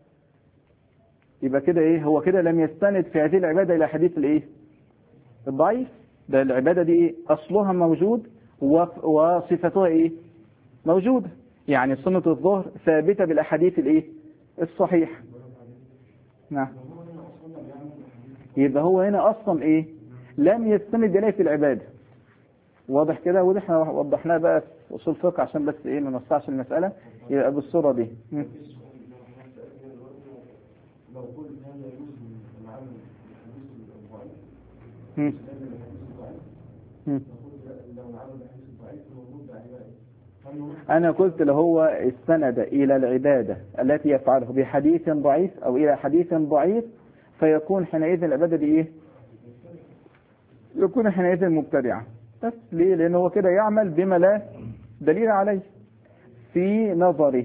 يبقى كده هو كده لم يستند في هذه العبادة إلى حديث الضعيف، ده العبادة دي أصلها موجود وصفتها موجودة. يعني سنة الظهر ثابتة بالأحاديث الصحيح. نعم. يبقى هو هنا أصلا لم يستند إليه في العبادة. واضح كده؟ وده احنا وضحناه بقى في أصول الفقه عشان بس ما نوسعش المسألة، يبقى بالصورة دي. لو قلت هذا يجوز من العمل الحديث الضعيف، أنا قلت له هو استند إلى العبادة التي يفعله بحديث ضعيف أو إلى حديث ضعيف، فيكون حينئذ العبادة دي يكون حينئذ مبتدعا. بس ليه؟ لأنه هو كده يعمل بما لا دليل عليه في نظره.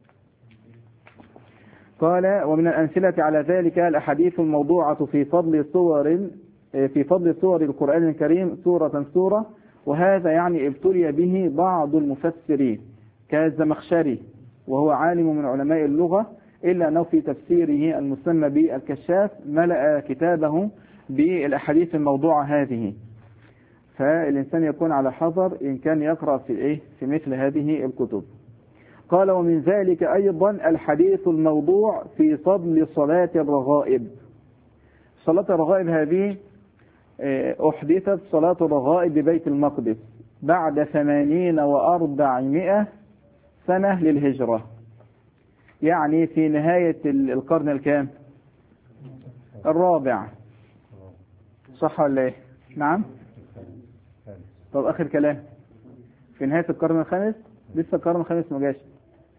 قال ومن الأمثلة على ذلك الأحاديث الموضوعة في فضل سور القرآن الكريم سورة، وهذا ابتلي به بعض المفسرين كالزمخشري، وهو عالم من علماء اللغة، إلا أنه في تفسيره المسمى بالكشاف ملأ كتابه بالأحاديث الموضوعة هذه. فالإنسان يكون على حذر إن كان يقرأ في مثل هذه الكتب. قال ومن ذلك أيضا الحديث الموضوع في فضل صلاة الرغائب. صلاة الرغائب هذه أحدثت صلاة الرغائب ببيت المقدس بعد 80 و400 سنة للهجرة، يعني في نهاية القرن الكام؟ الرابع، صح ولا ايه؟ نعم. طب آخر كلام في نهاية القرن الخامس، لسه القرن الخامس ما جاش.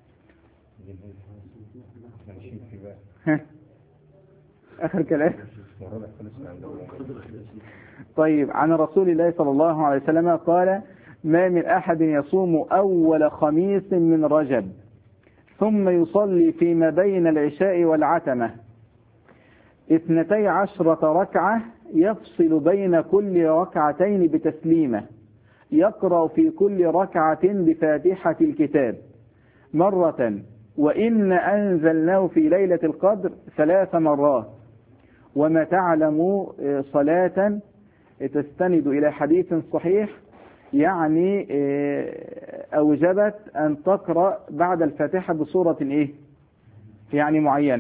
آخر كلام. طيب عن رسول الله صلى الله عليه وسلم قال ما من أحد يصوم أول خميس من رجب ثم يصلي فيما بين العشاء والعتمة 12 ركعة يفصل بين كل ركعتين بتسليمة يقرأ في كل ركعة بفاتحة الكتاب مرة، وإن أنزلناه في ليلة القدر 3 مرات. وما تعلم صلاة تستند إلى حديث صحيح يعني أوجبت أن تقرأ بعد الفاتحة بصورة إيه يعني معينة،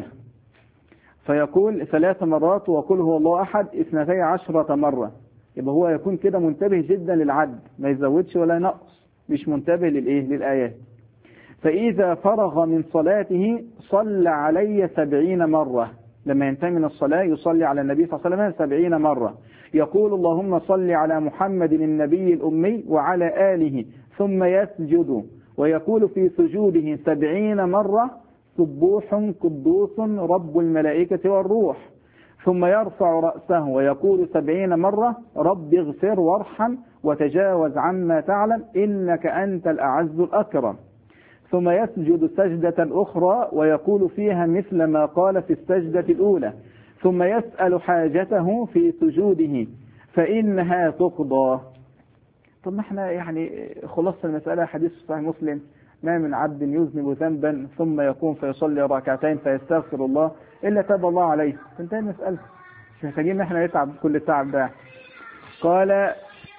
فيقول 3 مرات وقل هو الله أحد 12 مرة. يبقى هو يكون كده منتبه جدا للعد، ما يزودش ولا نقص، مش منتبه للآيات. فإذا فرغ من صلاته صلى علي 70 مرة. لما ينتهي من الصلاة يصلي على النبي صلى الله عليه وسلم 70 مرة، يقول اللهم صل على محمد النبي الأمي وعلى آله، ثم يسجد ويقول في سجوده 70 مرة سبوح قدوس رب الملائكة والروح، ثم يرفع رأسه ويقول 70 مرة رب اغفر وارحم وتجاوز عما تعلم إنك أنت الأعز الأكرم، ثم يسجد سجدة أخرى ويقول فيها مثل ما قال في السجدة الأولى، ثم يسأل حاجته في سجوده فإنها تقضى. طب ما احنا يعني خلاص المسألة حديث صحيح مسلم، ما من عبد يذنب ذنبا ثم يقوم فيصلي ركعتين فيستغفر الله إلا تاب الله عليه. تنتهي المسألة، مش محتاجين احنا نتعب كل التعب ده. قال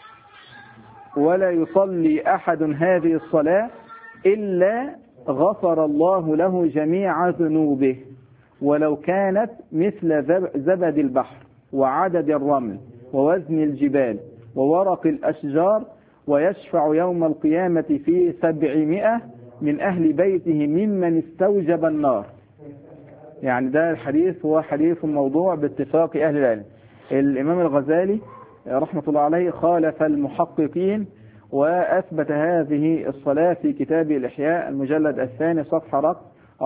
ولا يصلي أحد هذه الصلاة إلا غفر الله له جميع ذنوبه ولو كانت مثل زبد البحر وعدد الرمل ووزن الجبال وورق الأشجار، ويشفع يوم القيامة في 700 من أهل بيته ممن استوجب النار. يعني ده الحديث هو حديث موضوع باتفاق أهل العلم. الإمام الغزالي رحمة الله عليه خالف المحققين وأثبت هذه الصلاة في كتاب الإحياء المجلد الثاني صفحة رقم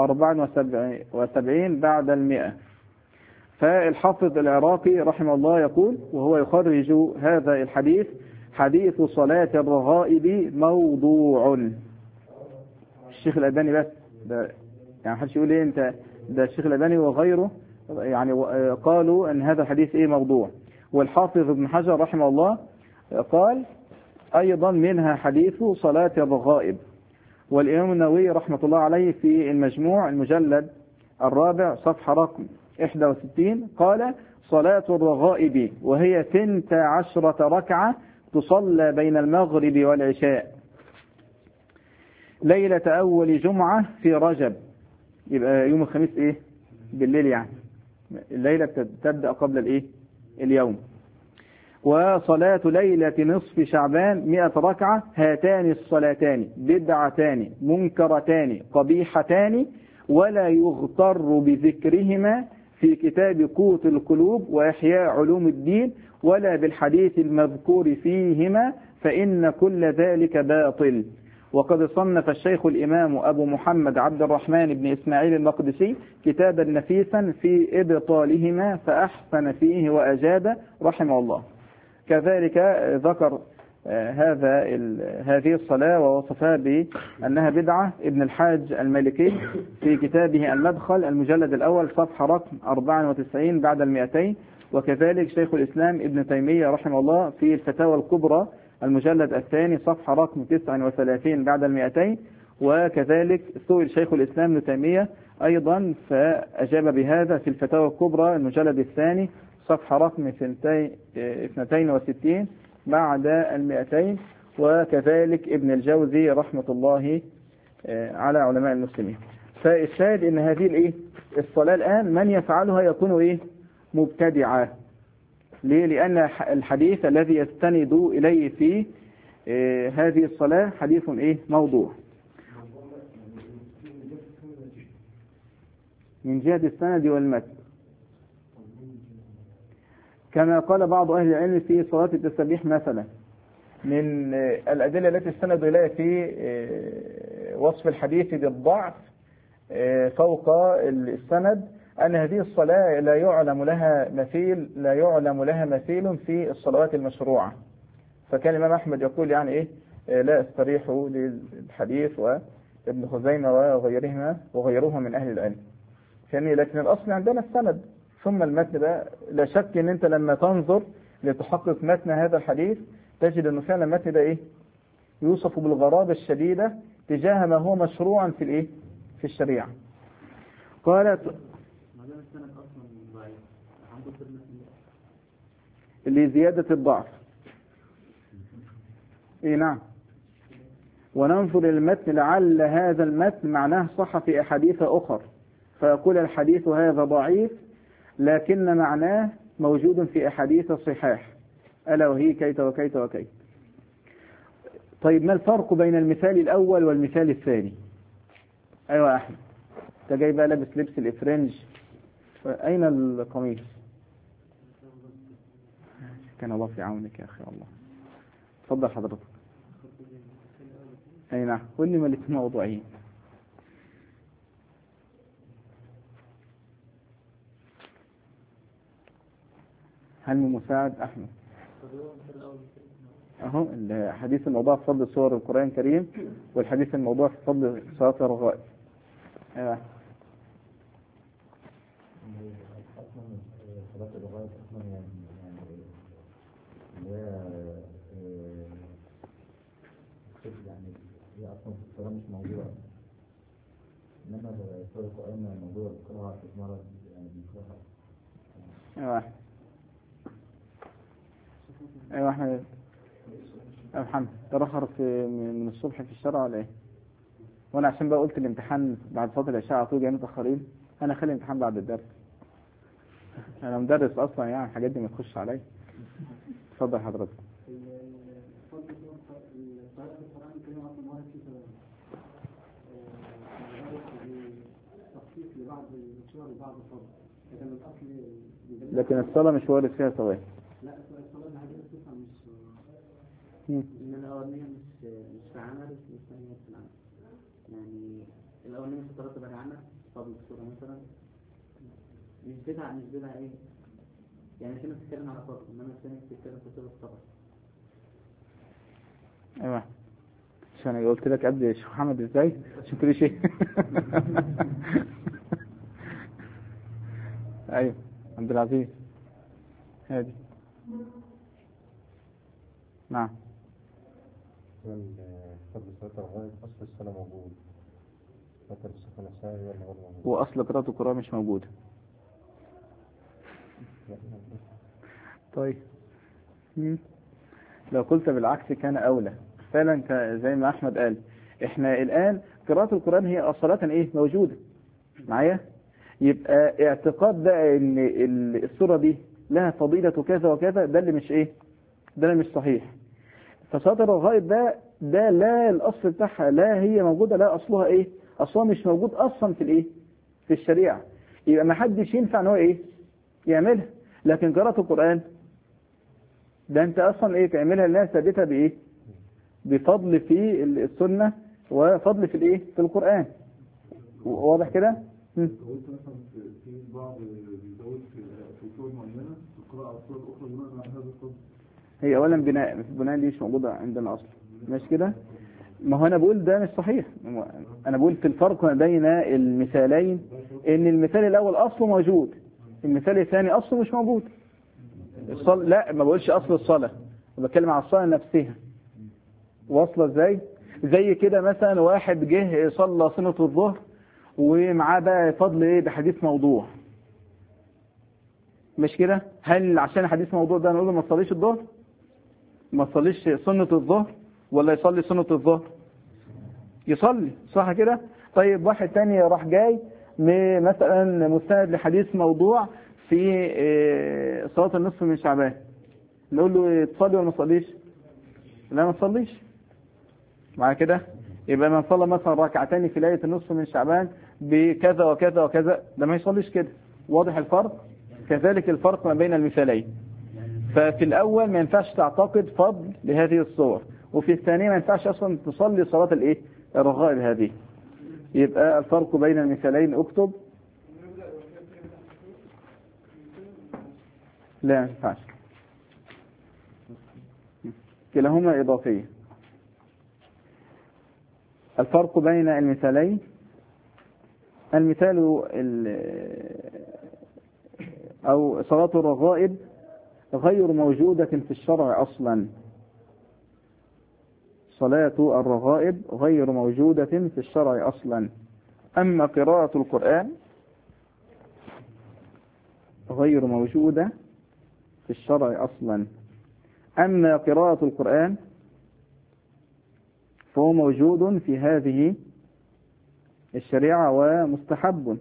74 بعد 100. فالحافظ العراقي رحمه الله يقول وهو يخرج هذا الحديث: حديث صلاة الرغائب موضوع. الشيخ الألباني بس ده يعني حدش يقول ايه انت، ده الشيخ الألباني وغيره يعني قالوا ان هذا الحديث ايه موضوع. والحافظ ابن حجر رحمه الله قال ايضا منها حديث صلاة الرغائب. والإمام النووي رحمة الله عليه في المجموع المجلد الرابع صفحة رقم 61 قال: صلاة الرغائب وهي 12 ركعة تصلى بين المغرب والعشاء ليلة أول جمعة في رجب. يبقى يوم الخميس إيه بالليل، يعني الليلة تبدأ قبل الإيه اليوم. وصلاة ليلة نصف شعبان 100 ركعة. هاتان الصلاتان بدعتان منكرتان قبيحتان ولا يغتر بذكرهما في كتاب قوت القلوب وإحياء علوم الدين ولا بالحديث المذكور فيهما، فإن كل ذلك باطل. وقد صنف الشيخ الإمام أبو محمد عبد الرحمن بن إسماعيل المقدسي كتابا نفيسا في إبطالهما فأحسن فيه وأجاد رحمه الله. كذلك ذكر هذه الصلاة ووصفها بأنها بدعة ابن الحاج المالكي في كتابه المدخل المجلد الأول صفحة رقم 94 بعد 200. وكذلك شيخ الإسلام ابن تيمية رحمه الله في الفتاوى الكبرى المجلد الثاني صفحة رقم 39 بعد 200. وكذلك سئل شيخ الإسلام ابن تيمية أيضا فأجاب بهذا في الفتاوى الكبرى المجلد الثاني صفحة رقم 62 بعد 200. وكذلك ابن الجوزي رحمة الله على علماء المسلمين. فالشاهد ان هذه الصلاة الآن من يفعلها يكون مبتدعا. ليه؟ لأن الحديث الذي يستند إليه في هذه الصلاة حديث موضوع من جهة السند والمتن، كما قال بعض أهل العلم في صلاة التسبيح مثلا. من الأدلة التي استند إليها في وصف الحديث بالضعف فوق السند أن هذه الصلاة لا يعلم لها مثيل في الصلوات المشروعة. فكان الإمام أحمد يقول يعني لا استريح للحديث وابن خزيمة وغيرهما من أهل العلم. لكن الأصل عندنا السند ثم المتن. بقى لا شك ان انت لما تنظر لتحقق متن هذا الحديث تجد أنه فعلا المتن ده إيه؟ يوصف بالغرابة الشديدة تجاه ما هو مشروعا في الإيه؟ في الشريعة. قالت ما دام السند اصلا ضعيف هنقول في المثل لزيادة الضعف. إيه نعم. وننظر إلى المتن لعل هذا المتن معناه صح في أحاديث أخر، فيقول الحديث هذا ضعيف لكن معناه موجود في أحاديث صحاح، ألا وهي كيت وكيت وكيت. طيب ما الفرق بين المثال الأول والمثال الثاني؟ أيوة أحمد، أنت جاي بقى لابس لبس الإفرنج، أين القميص؟ كان الله في عونك يا أخي الله. تفضل حضرتك. أي نعم، قل لي ما الاثنين موضوعين. هل من مساعد أحمد؟ أهو الحديث الموضوع في فضل سور القرآن الكريم، والحديث الموضوع في فضل صلاة الرغائب. أيوة. أصلا صلاة الرغائب أصلا يعني هي أصلا في الصلاة مش موجودة، إنما سورة القرآن موجودة بقراءة في مرة يعني بنقراها. أيوة. أيوة أحمد. أيوة محمد، ترخر من الصبح في الشارع ولا إيه؟ وأنا عشان بقى قلت الامتحان بعد صلاة العشاء على طول جاي متأخرين، أنا أخلي الامتحان بعد الدرس. أنا مدرس أصلا يعني الحاجات دي ما تخش عليا. اتفضل حضرتك. لكن الصلاة مش وارد فيها ثواب. لا الصلاة العادية الصفة مش إن الأولانية مش في عمل والثانية في العمل. يعني الأولانية مش تترتب على عمل فضل الصورة مثلا مش بدعة إيه؟ يعني في ناس بتتكلم على فضل، إنما الثانية بتتكلم في صورة الصبر. أيوة. عشان أنا قلت لك قبل الشيخ محمد إزاي؟ عشان كل شيء. أيوة عبد العزيز هادي. نعم. فضل صلاة الرغائب أصل الصلاة موجود، فضل الصلاة نفسها هي اللي غير موجود، وأصل قراءة القرآن مش موجودة. طيب لو قلت بالعكس كان أولى فعلا، زي ما أحمد قال إحنا الآن قراءة القرآن هي أصالة إيه موجودة معايا، يبقى اعتقاد بقى إن السورة دي لها فضيلة كذا وكذا، ده اللي مش إيه، ده اللي مش صحيح. فصلاة الرغائب ده لا الأصل بتاعها لا هي موجودة، لا أصلها إيه، أصلها مش موجود أصلا في الإيه، في الشريعة. يبقى ما حدش ينفع إن هو إيه يعملها. لكن قراءة القرآن ده أنت أصلا إيه تعملها لها ثابتة بإيه، بفضل في السنة وفضل في الإيه في القرآن. واضح كده؟ قلت مثلا في بعض بيزود في صور معينة القراءة على الصور الأخرى بناء على هذا الصوت. هي أولا بناء دي مش موجودة عندنا أصلا، مش كده؟ ما هو أنا بقول ده مش صحيح. أنا بقول في الفرق بين المثالين إن المثال الأول أصله موجود، المثال الثاني أصله مش موجود. لا ما بقولش أصل الصلاة، بتكلم على الصلاة نفسها. واصلة إزاي؟ زي كده مثلا واحد جه صلى سنة الظهر ومعاه بقى فضل إيه بحديث موضوع، مش كده؟ هل عشان حديث موضوع ده نقول له ما تصليش الظهر؟ ما تصليش سنة الظهر ولا يصلي سنة الظهر؟ يصلي، صح كده؟ طيب واحد تاني راح جاي مثلا مستند لحديث موضوع في صلاة النصف من شعبان، نقول له تصلي ولا ما تصليش؟ لا ما تصليش. مع كده يبقى من صلى مثلا ركعتين في ليلة النصف من شعبان بكذا وكذا وكذا ده ما يصليش كده. واضح الفرق؟ كذلك الفرق ما بين المثالين. ففي الأول ما ينفعش تعتقد فضل لهذه الصور، وفي الثانية ما ينفعش أصلا تصلي صلاة الإيه الرغائب هذه. يبقى الفرق بين المثالين اكتب. لا ما ينفعش، كلاهما إضافية. الفرق بين المثالين، المثال أو صلاة الرغائب غير موجودة في الشرع أصلا، صلاة الرغائب غير موجودة في الشرع أصلا. أما قراءة القرآن غير موجودة في الشرع أصلا. أما قراءة القرآن فهو موجود في هذه الشريعة ومستحب،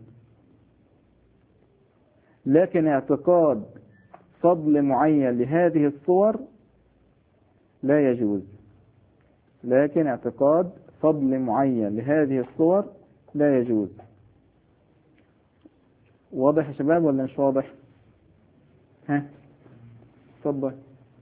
لكن اعتقاد فضل معين لهذه الصور لا يجوز. لكن اعتقاد فضل معين لهذه الصور لا يجوز. واضح يا شباب ولا مش واضح؟ ها اتفضل.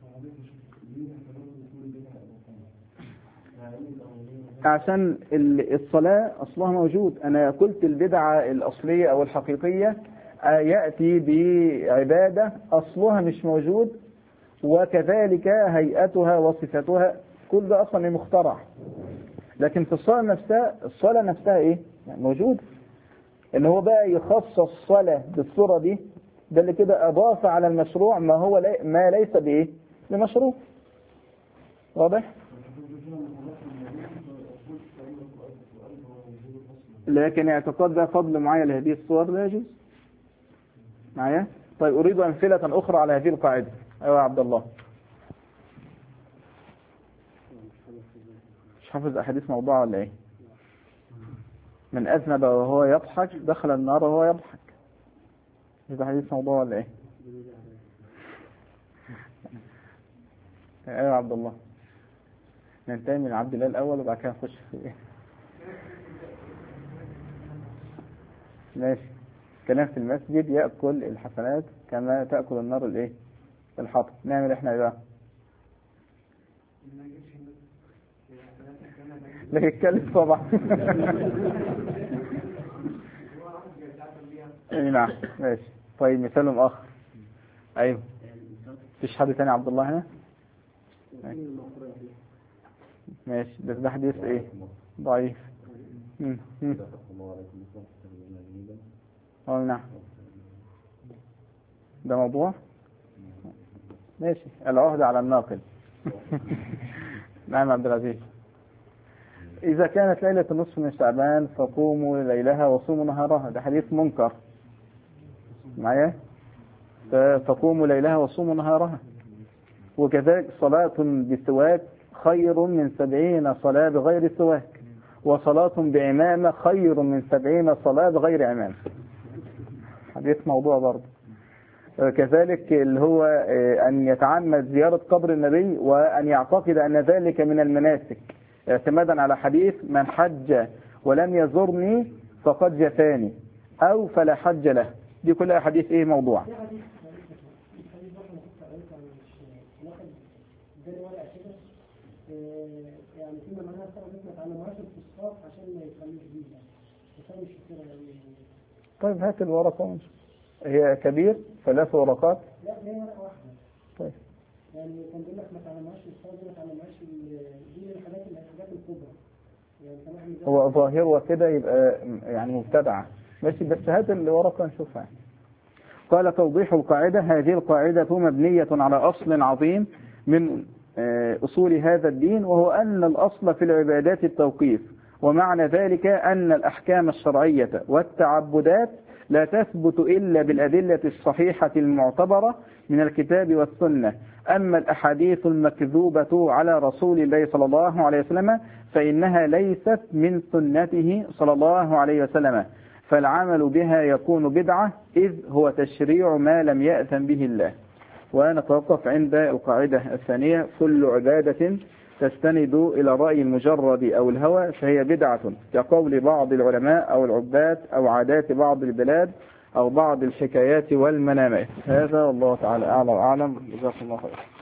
عشان الصلاة أصلها موجود. أنا قلت البدعة الأصلية أو الحقيقية يأتي بعبادة أصلها مش موجود، وكذلك هيئتها وصفتها كل ده أصلا مخترع. لكن في الصلاة نفسها إيه؟ يعني موجود. إن هو بقى يخصص الصلاة بالصورة دي، ده اللي كده أضاف على المشروع ما ليس بإيه؟ بمشروع. واضح؟ لكن اعتقاد ده فضل معين لهذه الصور لا يجوز. معايا؟ طيب أريد أمثلة أخرى على هذه القاعدة. أيوة يا عبد الله. مش حافظ أحاديث موضوعة ولا إيه؟ من أذنب وهو يضحك دخل النار وهو يضحك. مش حديث موضوع ولا إيه؟ أيوة يا عبد الله. ننتهي من عبد الله الأول وبعد كده نخش في إيه؟ ماشي. كلام في المسجد يأكل الحسنات كما تأكل النار الإيه؟ الحطب. نعمل إحنا إيه بقى؟ لا يتكلم طبعا. نعم ماشي. طيب مثال آخر. أيوه. فيش حد تاني عبد الله هنا؟ ماشي. ده حديث إيه؟ ضعيف. نعم. ده موضوع؟ ماشي. العهد على الناقل. نعم عبد العزيز. إذا كانت ليلة النصف من شعبان فقوموا ليلها وصوموا نهارها. ده حديث منكر. معايا؟ فقوموا ليلها وصوموا نهارها. وكذلك صلاة بسواك خير من 70 صلاة بغير سواك، وصلاة بعمامة خير من 70 صلاة بغير عمامة. حديث موضوع برضه. كذلك اللي هو أن يتعمد زيارة قبر النبي وأن يعتقد أن ذلك من المناسك، اعتمادا على حديث من حج ولم يزرني فقد جفاني أو فلا حج له. دي كلها حديث إيه موضوع. يعني فيما معناها صار على معاشر في الصف عشان ما يخليش بيها. طيب هات الورقة. هي كبير 3 ورقات. لا هي ورقة واحدة. طيب. يعني كان بيقول لك مثلا على معاشر الصف دي على معاشر دي من الحاجات الكبرى. يعني هو ظاهر كده يبقى يعني مبتدعة. ماشي بس هات الورقة نشوفها. قال توضيح القاعدة. هذه القاعدة مبنية على أصل عظيم من أصول هذا الدين، وهو أن الأصل في العبادات التوقيف، ومعنى ذلك أن الأحكام الشرعية والتعبدات لا تثبت إلا بالأدلة الصحيحة المعتبرة من الكتاب والسنة. أما الأحاديث المكذوبة على رسول الله صلى الله عليه وسلم فإنها ليست من سنته صلى الله عليه وسلم، فالعمل بها يكون بدعة، إذ هو تشريع ما لم يأذن به الله. ونتوقف عند القاعدة الثانية. كل عبادة تستند إلى رأي المجرد أو الهوى فهي بدعة، كقول بعض العلماء أو العباد أو عادات بعض البلاد أو بعض الحكايات والمنامات. هذا والله تعالى أعلم وأعلم. جزاكم الله خير.